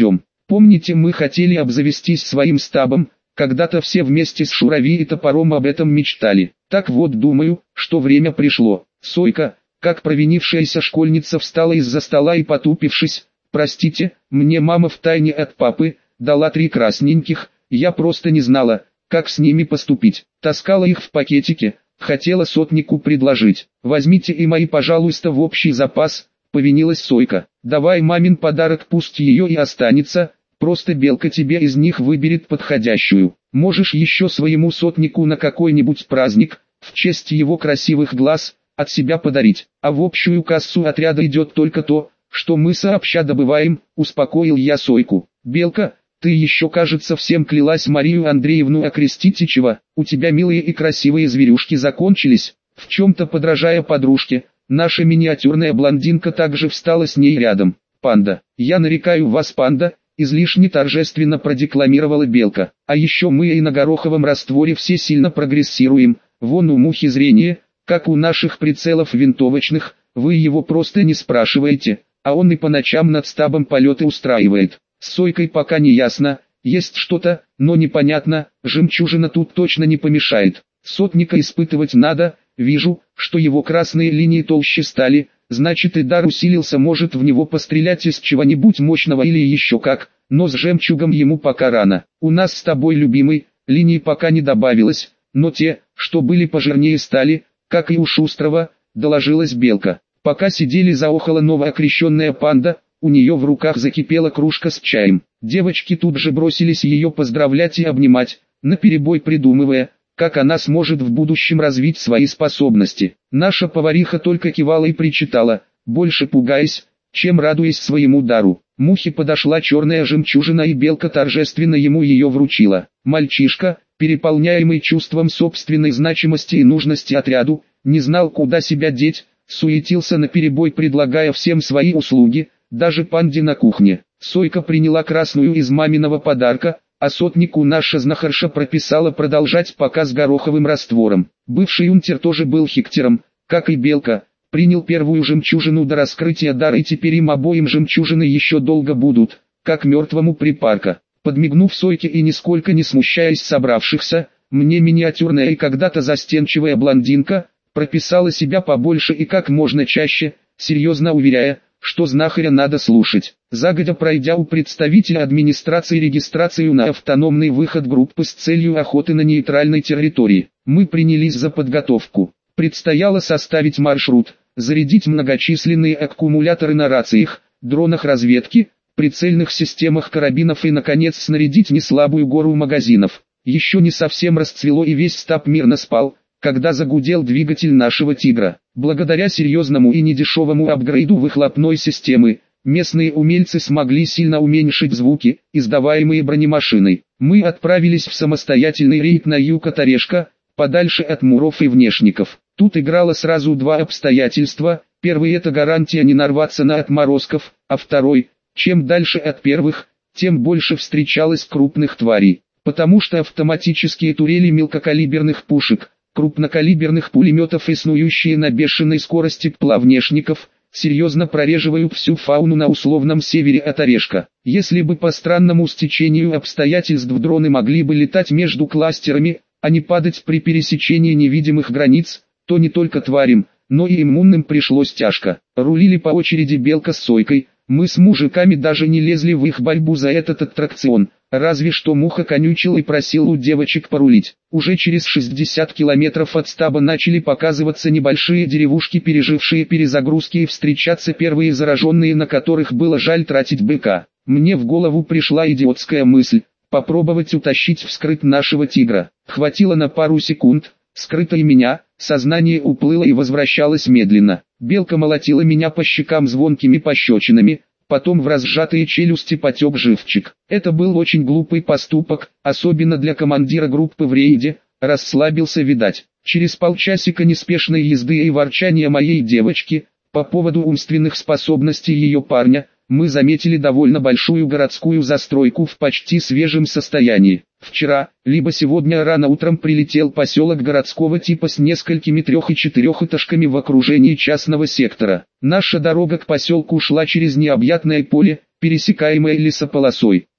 Помните, мы хотели обзавестись своим стабом, когда-то все вместе с Шурави и Топором об этом мечтали. Так вот, думаю, что время пришло. Сойка, как провинившаяся школьница, встала из-за стола и, потупившись: простите, мне мама втайне от папы дала три красненьких, я просто не знала, как с ними поступить. Таскала их в пакетике, хотела сотнику предложить. Возьмите и мои, пожалуйста, в общий запас, повинилась Сойка. Давай мамин подарок, пусть ее и останется, просто Белка тебе из них выберет подходящую. Можешь еще своему сотнику на какой-нибудь праздник, в честь его красивых глаз, от себя подарить. А в общую кассу отряда идет только то, что мы сообща добываем, успокоил я Сойку. Белка, ты еще, кажется, всем клялась Марию Андреевну окрестить, и чего? У тебя милые и красивые зверюшки закончились. В чем-то подражая подружке, наша миниатюрная блондинка также встала с ней рядом. Панда, я нарекаю вас, панда, излишне торжественно продекламировала Белка. А еще мы и на гороховом растворе все сильно прогрессируем. Вон у мухи зрение, как у наших прицелов винтовочных, вы его просто не спрашиваете, а он и по ночам над стабом полеты устраивает. С Сойкой пока не ясно, есть что-то, но непонятно, жемчужина тут точно не помешает. Сотника испытывать надо, вижу, что его красные линии толще стали, значит и дар усилился, может в него пострелять из чего-нибудь мощного или еще как, но с жемчугом ему пока рано. У нас с тобой, любимый, линий пока не добавилось, но те, что были пожирнее, стали, как и у Шустрого, доложилась Белка. Пока сидели, заохала новоокрещенная панда, у нее в руках закипела кружка с чаем. Девочки тут же бросились ее поздравлять и обнимать, наперебой придумывая, как она сможет в будущем развить свои способности. Наша повариха только кивала и причитала, больше пугаясь, чем радуясь своему дару. Мухе подошла черная жемчужина, и Белка торжественно ему ее вручила. Мальчишка, переполняемый чувством собственной значимости и нужности отряду, не знал, куда себя деть, суетился наперебой, предлагая всем свои услуги, даже панде на кухне. Сойка приняла красную из маминого подарка, а сотнику наша знахарша прописала продолжать пока с гороховым раствором. Бывший унтер тоже был хиктером, как и Белка, принял первую жемчужину до раскрытия дара, и теперь им обоим жемчужины еще долго будут, как мертвому припарка. Подмигнув Сойке и нисколько не смущаясь собравшихся, мне миниатюрная и когда-то застенчивая блондинка прописала себя побольше и как можно чаще, серьезно уверяя, что знахаря надо слушать. Загодя пройдя у представителя администрации регистрацию на автономный выход группы с целью охоты на нейтральной территории, мы принялись за подготовку. Предстояло составить маршрут, зарядить многочисленные аккумуляторы на рациях, дронах разведки, прицельных системах карабинов и, наконец, снарядить неслабую гору магазинов. Еще не совсем расцвело и весь стаб мирно спал, когда загудел двигатель нашего «Тигра». Благодаря серьезному и недешевому апгрейду выхлопной системы, местные умельцы смогли сильно уменьшить звуки, издаваемые бронемашиной. Мы отправились в самостоятельный рейд на юг от Орешка, подальше от муров и внешников. Тут играло сразу два обстоятельства: первый — это гарантия не нарваться на отморозков, а второй — чем дальше от первых, тем больше встречалось крупных тварей, потому что автоматические турели мелкокалиберных пушек, крупнокалиберных пулеметов и снующие на бешеной скорости ПЛА внешников серьезно прореживают всю фауну на условном севере от Орешка. Если бы по странному стечению обстоятельств дроны могли бы летать между кластерами, а не падать при пересечении невидимых границ, то не только тварям, но и иммунным пришлось тяжко. Рулили по очереди Белка с Сойкой, мы с мужиками даже не лезли в их борьбу за этот аттракцион. Разве что Муха конючил и просил у девочек порулить. Уже через шестьдесят километров от стаба начали показываться небольшие деревушки, пережившие перезагрузки, и встречаться первые зараженные, на которых было жаль тратить БК. Мне в голову пришла идиотская мысль — попробовать утащить вскрыть нашего «Тигра». Хватило на пару секунд, скрыто и меня, сознание уплыло и возвращалось медленно. Белка молотила меня по щекам звонкими пощечинами, потом в разжатые челюсти потек живчик. Это был очень глупый поступок, особенно для командира группы в рейде, расслабился, видать. Через полчасика неспешной езды и ворчания моей девочки по поводу умственных способностей ее парня, мы заметили довольно большую городскую застройку в почти свежем состоянии. Вчера, либо сегодня рано утром прилетел поселок городского типа с несколькими трех- и четырехэтажками в окружении частного сектора. Наша дорога к поселку шла через необъятное поле, пересекаемое лесополосой.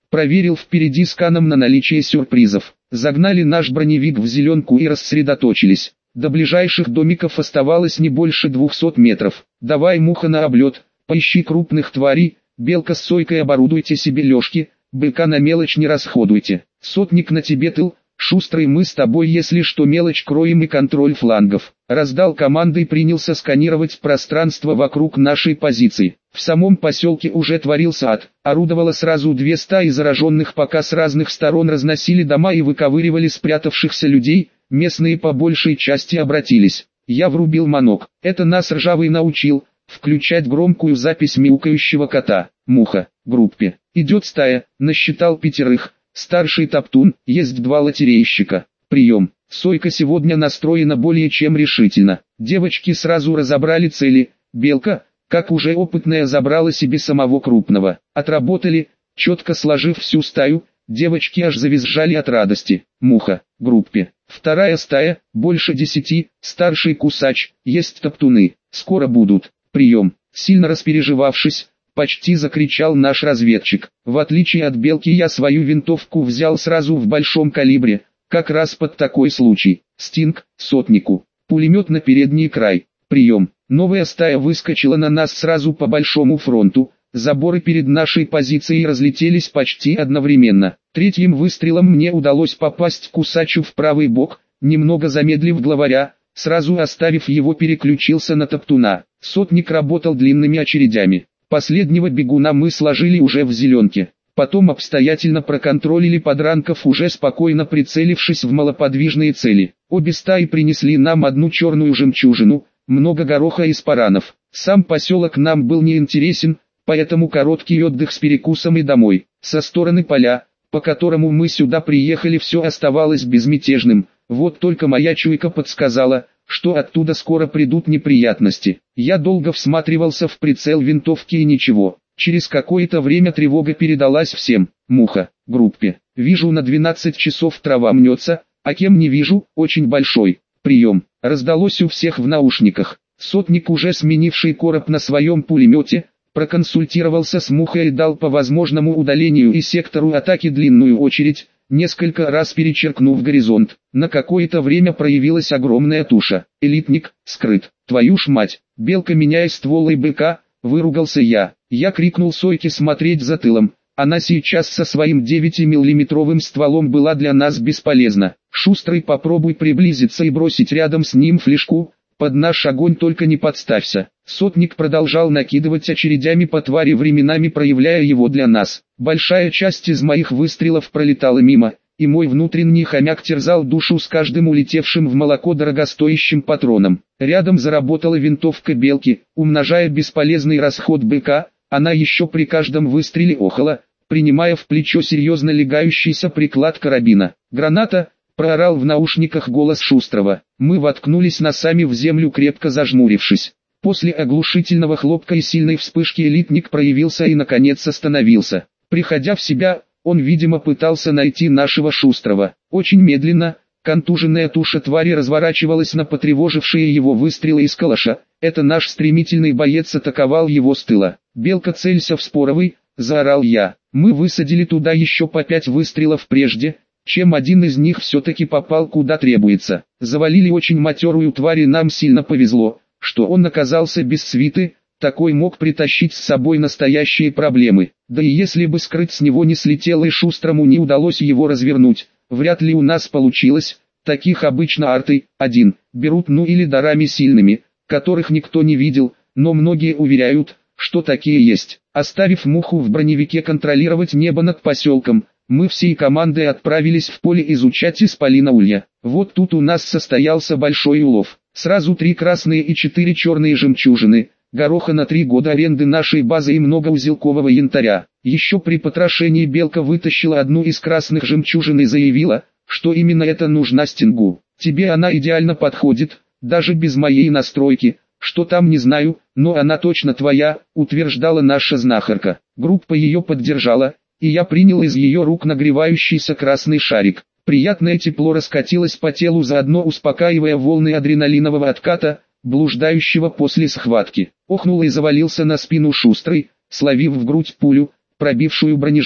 Проверил впереди сканом на наличие сюрпризов. Загнали наш броневик в зеленку и рассредоточились. До ближайших домиков оставалось не больше двухсот метров. Давай, Муха, на облет, поищи крупных тварей, Белка с Сойкой оборудуйте себе лёжки, Быка на мелочь не расходуйте. Сотник, на тебе тыл, Шустрый, мы с тобой, если что, мелочь кроем и контроль флангов. Раздал команды и принялся сканировать пространство вокруг нашей позиции. В самом поселке уже творился ад. Орудовало сразу две стаи зараженных, пока с разных сторон разносили дома и выковыривали спрятавшихся людей. Местные по большей части обратились. Я врубил манок. Это нас Ржавый научил включать громкую запись мяукающего кота. Муха. Группе. Идет стая, насчитал пятерых. Старший Топтун, есть два лотерейщика. Прием. Сойка сегодня настроена более чем решительно. Девочки сразу разобрали цели. Белка, как уже опытная, забрала себе самого крупного. Отработали, четко сложив всю стаю. Девочки аж завизжали от радости. Муха. Группе. Вторая стая, больше десяти. Старший Кусач, есть Топтуны. Скоро будут. Прием. Сильно распереживавшись, почти закричал наш разведчик. В отличие от Белки, я свою винтовку взял сразу в большом калибре, как раз под такой случай. Стинг, сотнику. Пулемет на передний край. Прием. Новая стая выскочила на нас сразу по большому фронту. Заборы перед нашей позицией разлетелись почти одновременно. Третьим выстрелом мне удалось попасть Кусачу в правый бок, немного замедлив главаря, сразу оставив его, переключился на Топтуна. Сотник работал длинными очередями. Последнего бегуна мы сложили уже в зеленке. Потом обстоятельно проконтролили подранков, уже спокойно прицелившись в малоподвижные цели. Обе стаи принесли нам одну черную жемчужину, много гороха и спаранов. Сам поселок нам был не интересен, поэтому короткий отдых с перекусом и домой. Со стороны поля, по которому мы сюда приехали, все оставалось безмятежным. Вот только моя чуйка подсказала, что оттуда скоро придут неприятности. Я долго всматривался в прицел винтовки и ничего. Через какое-то время тревога передалась всем. Муха. Группе. Вижу, на двенадцать часов трава мнется, а кем не вижу, очень большой. Прием. Раздалось у всех в наушниках. Сотник, уже сменивший короб на своем пулемете, проконсультировался с Мухой и дал по возможному удалению и сектору атаки длинную очередь, несколько раз перечеркнув горизонт. На какое-то время проявилась огромная туша. Элитник, скрыт. Твою ж мать. Белка, меняя ствол и быка, выругался я. Я крикнул Сойке смотреть за тылом. Она сейчас со своим девятимиллиметровым стволом была для нас бесполезна. Шустрый, попробуй приблизиться и бросить рядом с ним флешку. Под наш огонь только не подставься. Сотник продолжал накидывать очередями по твари, временами проявляя его для нас. Большая часть из моих выстрелов пролетала мимо, и мой внутренний хомяк терзал душу с каждым улетевшим в молоко дорогостоящим патроном. Рядом заработала винтовка Белки, умножая бесполезный расход быка. Она еще при каждом выстреле охала, принимая в плечо серьезно легающийся приклад карабина. Граната! Проорал в наушниках голос Шустрого. Мы воткнулись носами в землю, крепко зажмурившись. После оглушительного хлопка и сильной вспышки элитник проявился и наконец остановился. Приходя в себя, он, видимо, пытался найти нашего Шустрого. Очень медленно, контуженная туша твари разворачивалась на потревожившие его выстрелы из калаша. Это наш стремительный боец атаковал его с тыла. «Белка, целься в споровый!» – заорал я. Мы высадили туда еще по пять выстрелов прежде, чем один из них все-таки попал куда требуется. Завалили очень матерую тварь, и нам сильно повезло, что он оказался без свиты, такой мог притащить с собой настоящие проблемы. Да и если бы скрыть с него не слетело и Шустрому не удалось его развернуть, вряд ли у нас получилось. Таких обычно арты, один, берут, ну или дарами сильными, которых никто не видел, но многие уверяют, что такие есть. Оставив Муху в броневике контролировать небо над поселком, мы всей командой отправились в поле изучать исполина улья. Вот тут у нас состоялся большой улов. Сразу три красные и четыре черные жемчужины, гороха на три года аренды нашей базы и много узелкового янтаря. Еще при потрошении Белка вытащила одну из красных жемчужин и заявила, что именно это нужна Стингу. Тебе она идеально подходит, даже без моей настройки. Что там, не знаю, но она точно твоя, утверждала наша знахарка. Группа ее поддержала, и я принял из ее рук нагревающийся красный шарик. Приятное тепло раскатилось по телу, заодно успокаивая волны адреналинового отката, блуждающего после схватки. Охнул и завалился на спину Шустрый, словив в грудь пулю, пробившую бронежилет.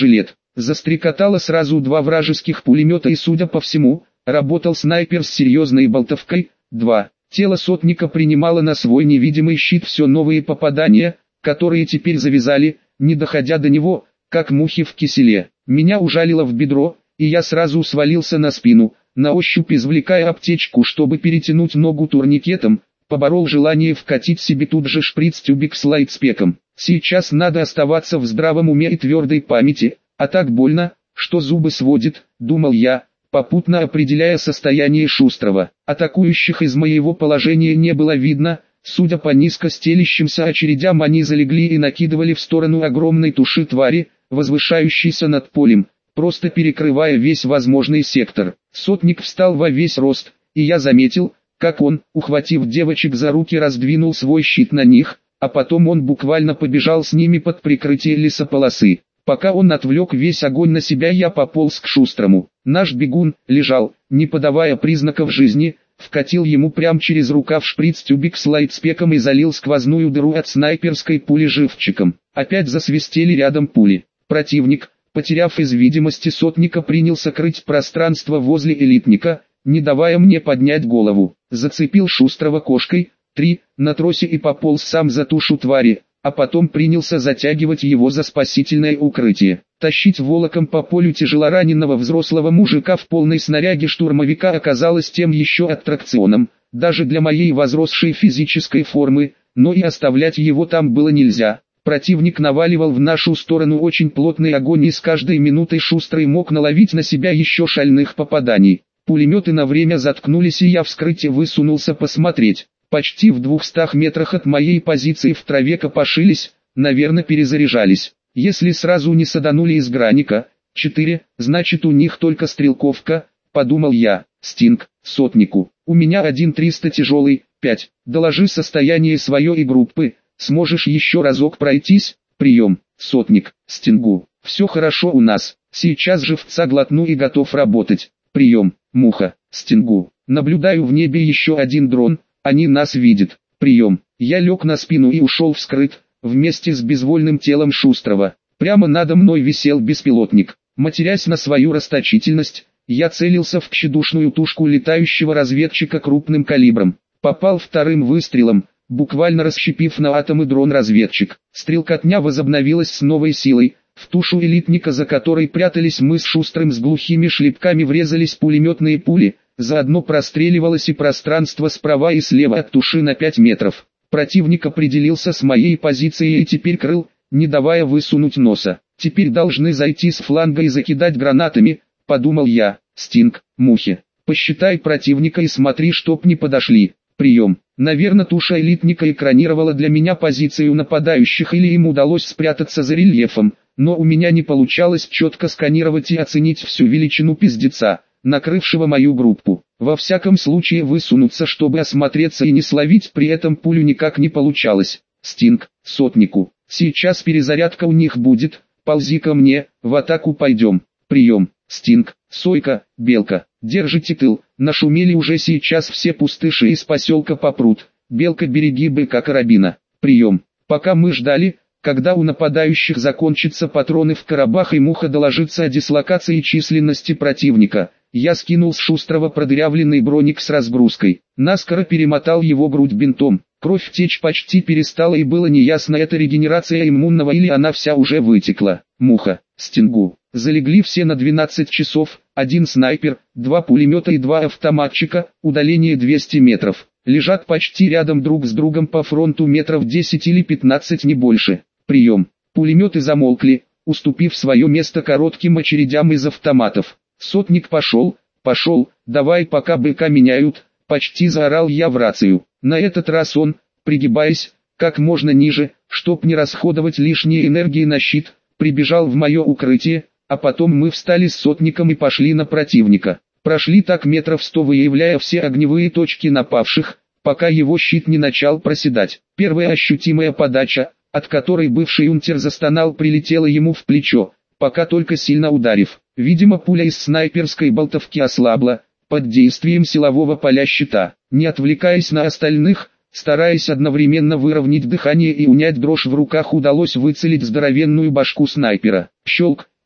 Застрекотало сразу два вражеских пулемета и, судя по всему, работал снайпер с серьезной болтовкой. Два. Тело сотника принимало на свой невидимый щит все новые попадания, которые теперь завязали, не доходя до него, как мухи в киселе. Меня ужалило в бедро, и я сразу свалился на спину, на ощупь извлекая аптечку, чтобы перетянуть ногу турникетом, поборол желание вкатить себе тут же шприц-тюбик с лайтспеком. Сейчас надо оставаться в здравом уме и твердой памяти, а так больно, что зубы сводит, думал я, попутно определяя состояние Шустрого. Атакующих из моего положения не было видно, судя по низко стелящимся очередям, они залегли и накидывали в сторону огромной туши твари, возвышающейся над полем, просто перекрывая весь возможный сектор. Сотник встал во весь рост, и я заметил, как он, ухватив девочек за руки, раздвинул свой щит на них, а потом он буквально побежал с ними под прикрытие лесополосы. Пока он отвлек весь огонь на себя, я пополз к Шустрому. Наш бегун лежал, не подавая признаков жизни, вкатил ему прямо через рукав шприц-тюбик с лайтспеком и залил сквозную дыру от снайперской пули живчиком. Опять засвистели рядом пули. Противник, потеряв из видимости сотника, принялся крыть пространство возле элитника, не давая мне поднять голову. Зацепил Шустрого кошкой, три, на тросе и пополз сам за тушу твари, а потом принялся затягивать его за спасительное укрытие. Тащить волоком по полю тяжелораненого взрослого мужика в полной снаряге штурмовика оказалось тем еще аттракционом, даже для моей возросшей физической формы, но и оставлять его там было нельзя. Противник наваливал в нашу сторону очень плотный огонь, и с каждой минутой Шустрый мог наловить на себя еще шальных попаданий. Пулеметы на время заткнулись, и я в скрытие высунулся посмотреть. Почти в двухстах метрах от моей позиции в траве копошились, наверное, перезаряжались. Если сразу не саданули из граника, четыре, значит у них только стрелковка, подумал я. Стинг, сотнику, у меня один триста тяжелый, пять, доложи состояние свое и группы, сможешь еще разок пройтись, прием, сотник, Стингу, все хорошо у нас, сейчас живца глотну и готов работать, прием, муха, Стингу, наблюдаю в небе еще один дрон, они нас видят, прием, я лег на спину и ушел вскрыт, вместе с безвольным телом Шустрого. Прямо надо мной висел беспилотник. Матерясь на свою расточительность, я целился в тщедушную тушку летающего разведчика крупным калибром. Попал вторым выстрелом, буквально расщепив на атомы дрон-разведчик. Стрелкотня возобновилась с новой силой. В тушу элитника, за которой прятались мы с Шустрым, с глухими шлепками врезались пулеметные пули. Заодно простреливалось и пространство справа и слева от туши на пять метров. Противник определился с моей позицией и теперь крыл, не давая высунуть носа. Теперь должны зайти с фланга и закидать гранатами, подумал я. Стинг, мухи, посчитай противника и смотри, чтоб не подошли. Прием. Наверное, туша элитника экранировала для меня позицию нападающих, или им удалось спрятаться за рельефом, но у меня не получалось четко сканировать и оценить всю величину пиздеца, накрывшего мою группу. Во всяком случае высунуться, чтобы осмотреться и не словить при этом пулю, никак не получалось. Стинг, сотнику, сейчас перезарядка у них будет, ползи ко мне, в атаку пойдем. Прием, Стинг, Сойка, Белка, держите тыл, нашумели уже, сейчас все пустыши из поселка попрут. Белка, береги быка карабина. Прием. Пока мы ждали, когда у нападающих закончатся патроны в коробах и Муха доложится о дислокации и численности противника, я скинул с Шустрого продырявленный броник с разгрузкой, наскоро перемотал его грудь бинтом. Кровь течь почти перестала, и было неясно, это регенерация иммунного или она вся уже вытекла. Муха, Стингу, залегли все на двенадцать часов, один снайпер, два пулемета и два автоматчика, удаление двести метров. Лежат почти рядом друг с другом по фронту метров десять или пятнадцать, не больше. Прием. Пулеметы замолкли, уступив свое место коротким очередям из автоматов. Сотник пошел, пошел, давай пока быка меняют, почти заорал я в рацию. На этот раз он, пригибаясь, как можно ниже, чтоб не расходовать лишней энергии на щит, прибежал в мое укрытие, а потом мы встали с сотником и пошли на противника. Прошли так метров сто, выявляя все огневые точки напавших, пока его щит не начал проседать. Первая ощутимая подача, от которой бывший унтер застонал, прилетела ему в плечо, пока только сильно ударив. Видимо, пуля из снайперской болтовки ослабла, под действием силового поля щита. Не отвлекаясь на остальных, стараясь одновременно выровнять дыхание и унять дрожь в руках, удалось выцелить здоровенную башку снайпера. Щелк,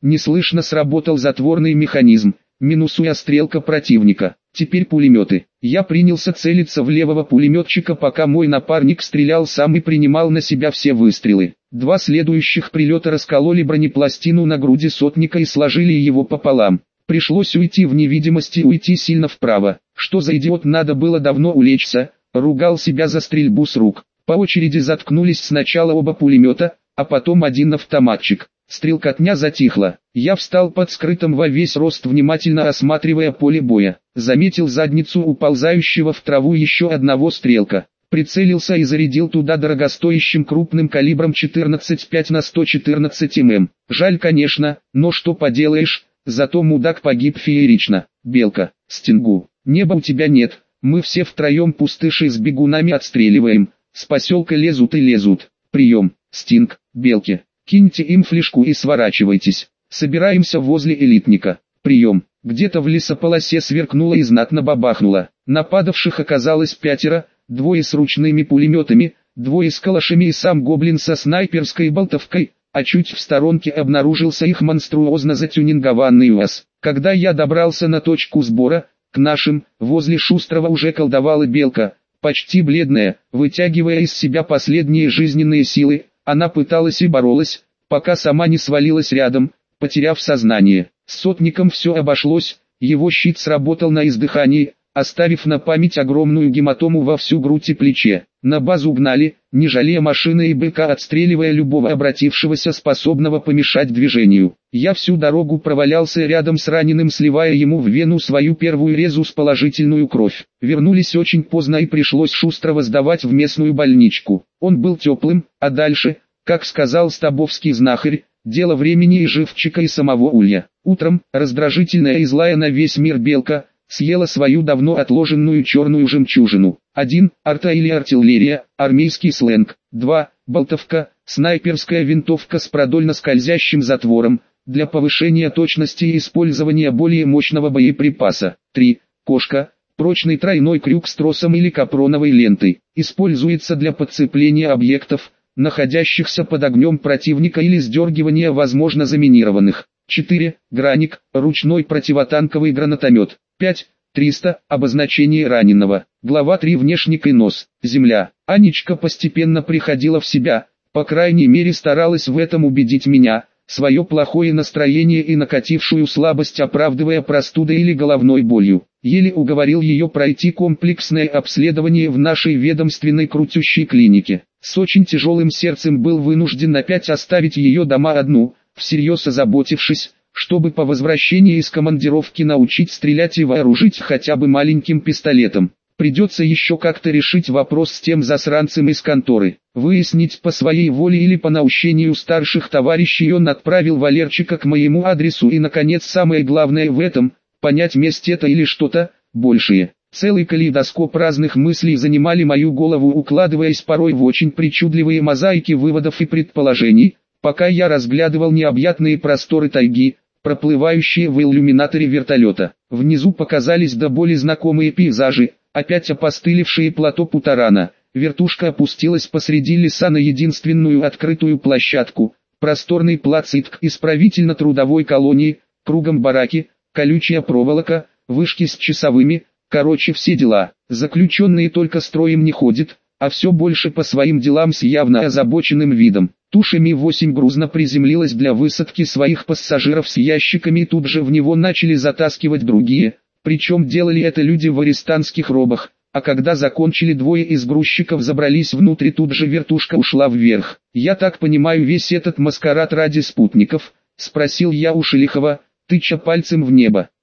Неслышно сработал затворный механизм, минусуя стрелка противника. Теперь пулеметы. Я принялся целиться в левого пулеметчика, пока мой напарник стрелял сам и принимал на себя все выстрелы. Два следующих прилета раскололи бронепластину на груди сотника и сложили его пополам. Пришлось уйти в невидимость и уйти сильно вправо. Что за идиот, надо было давно улечься, ругал себя за стрельбу с рук. По очереди заткнулись сначала оба пулемета, а потом один автоматчик. Стрелкотня затихла. Я встал под скрытым во весь рост, внимательно осматривая поле боя. Заметил задницу уползающего в траву еще одного стрелка. Прицелился и зарядил туда дорогостоящим крупным калибром четырнадцать пять на сто четырнадцать миллиметров. Жаль, конечно, но что поделаешь, зато мудак погиб феерично. Белка, Стингу, неба у тебя нет, мы все втроем пустыши с бегунами отстреливаем. С поселка лезут и лезут. Прием, Стинг, Белки. Киньте им флешку и сворачивайтесь. Собираемся возле элитника. Прием. Где-то в лесополосе сверкнуло и знатно бабахнуло. Нападавших оказалось пятеро, двое с ручными пулеметами, двое с калашами и сам гоблин со снайперской болтовкой, а чуть в сторонке обнаружился их монструозно затюнингованный УАЗ. Когда я добрался на точку сбора, к нашим, возле Шустрого уже колдовала Белка, почти бледная, вытягивая из себя последние жизненные силы. Она пыталась и боролась, пока сама не свалилась рядом, потеряв сознание. С сотником все обошлось, его щит сработал на издыхании, оставив на память огромную гематому во всю грудь и плече. На базу гнали, не жалея машины и быка, отстреливая любого обратившегося, способного помешать движению. Я всю дорогу провалялся рядом с раненым, сливая ему в вену свою первую резу с положительную кровь. Вернулись очень поздно и пришлось Шустрого сдавать в местную больничку. Он был теплым, а дальше, как сказал стабовский знахарь, дело времени и живчика и самого улья. Утром, раздражительная и злая на весь мир Белка, съела свою давно отложенную черную жемчужину. один. Арта или артиллерия, армейский сленг. два. Болтовка, снайперская винтовка с продольно скользящим затвором, для повышения точности и использования более мощного боеприпаса. три. Кошка, прочный тройной крюк с тросом или капроновой лентой, используется для подцепления объектов, находящихся под огнем противника, или сдергивания возможно заминированных. четыре. Граник, ручной противотанковый гранатомет. пять. триста. Обозначение раненого. Глава три. Внешник и нос. Земля. Анечка постепенно приходила в себя, по крайней мере старалась в этом убедить меня, свое плохое настроение и накатившую слабость оправдывая простудой или головной болью. Еле уговорил ее пройти комплексное обследование в нашей ведомственной крутющей клинике. С очень тяжелым сердцем был вынужден опять оставить ее дома одну, всерьез озаботившись, чтобы по возвращении из командировки научить стрелять и вооружить хотя бы маленьким пистолетом. Придется еще как-то решить вопрос с тем засранцем из конторы. Выяснить, по своей воле или по наущению старших товарищей он отправил Валерчика к моему адресу, и наконец самое главное в этом, понять, месть это или что-то большее. Целый калейдоскоп разных мыслей занимали мою голову, укладываясь порой в очень причудливые мозаики выводов и предположений, пока я разглядывал необъятные просторы тайги, проплывающие в иллюминаторе вертолета. Внизу показались до боли знакомые пейзажи, опять опостылевшие плато Путарана. Вертушка опустилась посреди леса на единственную открытую площадку, просторный плац Итк исправительно-трудовой колонии, кругом бараки, колючая проволока, вышки с часовыми, короче все дела. Заключенные только строем не ходят, а все больше по своим делам с явно озабоченным видом. Туша Ми восемь грузно приземлилась для высадки своих пассажиров с ящиками, и тут же в него начали затаскивать другие, причем делали это люди в арестантских робах, а когда закончили, двое из грузчиков забрались внутрь, тут же вертушка ушла вверх. «Я так понимаю, весь этот маскарад ради спутников?» — спросил я у Шелихова, тыча пальцем в небо.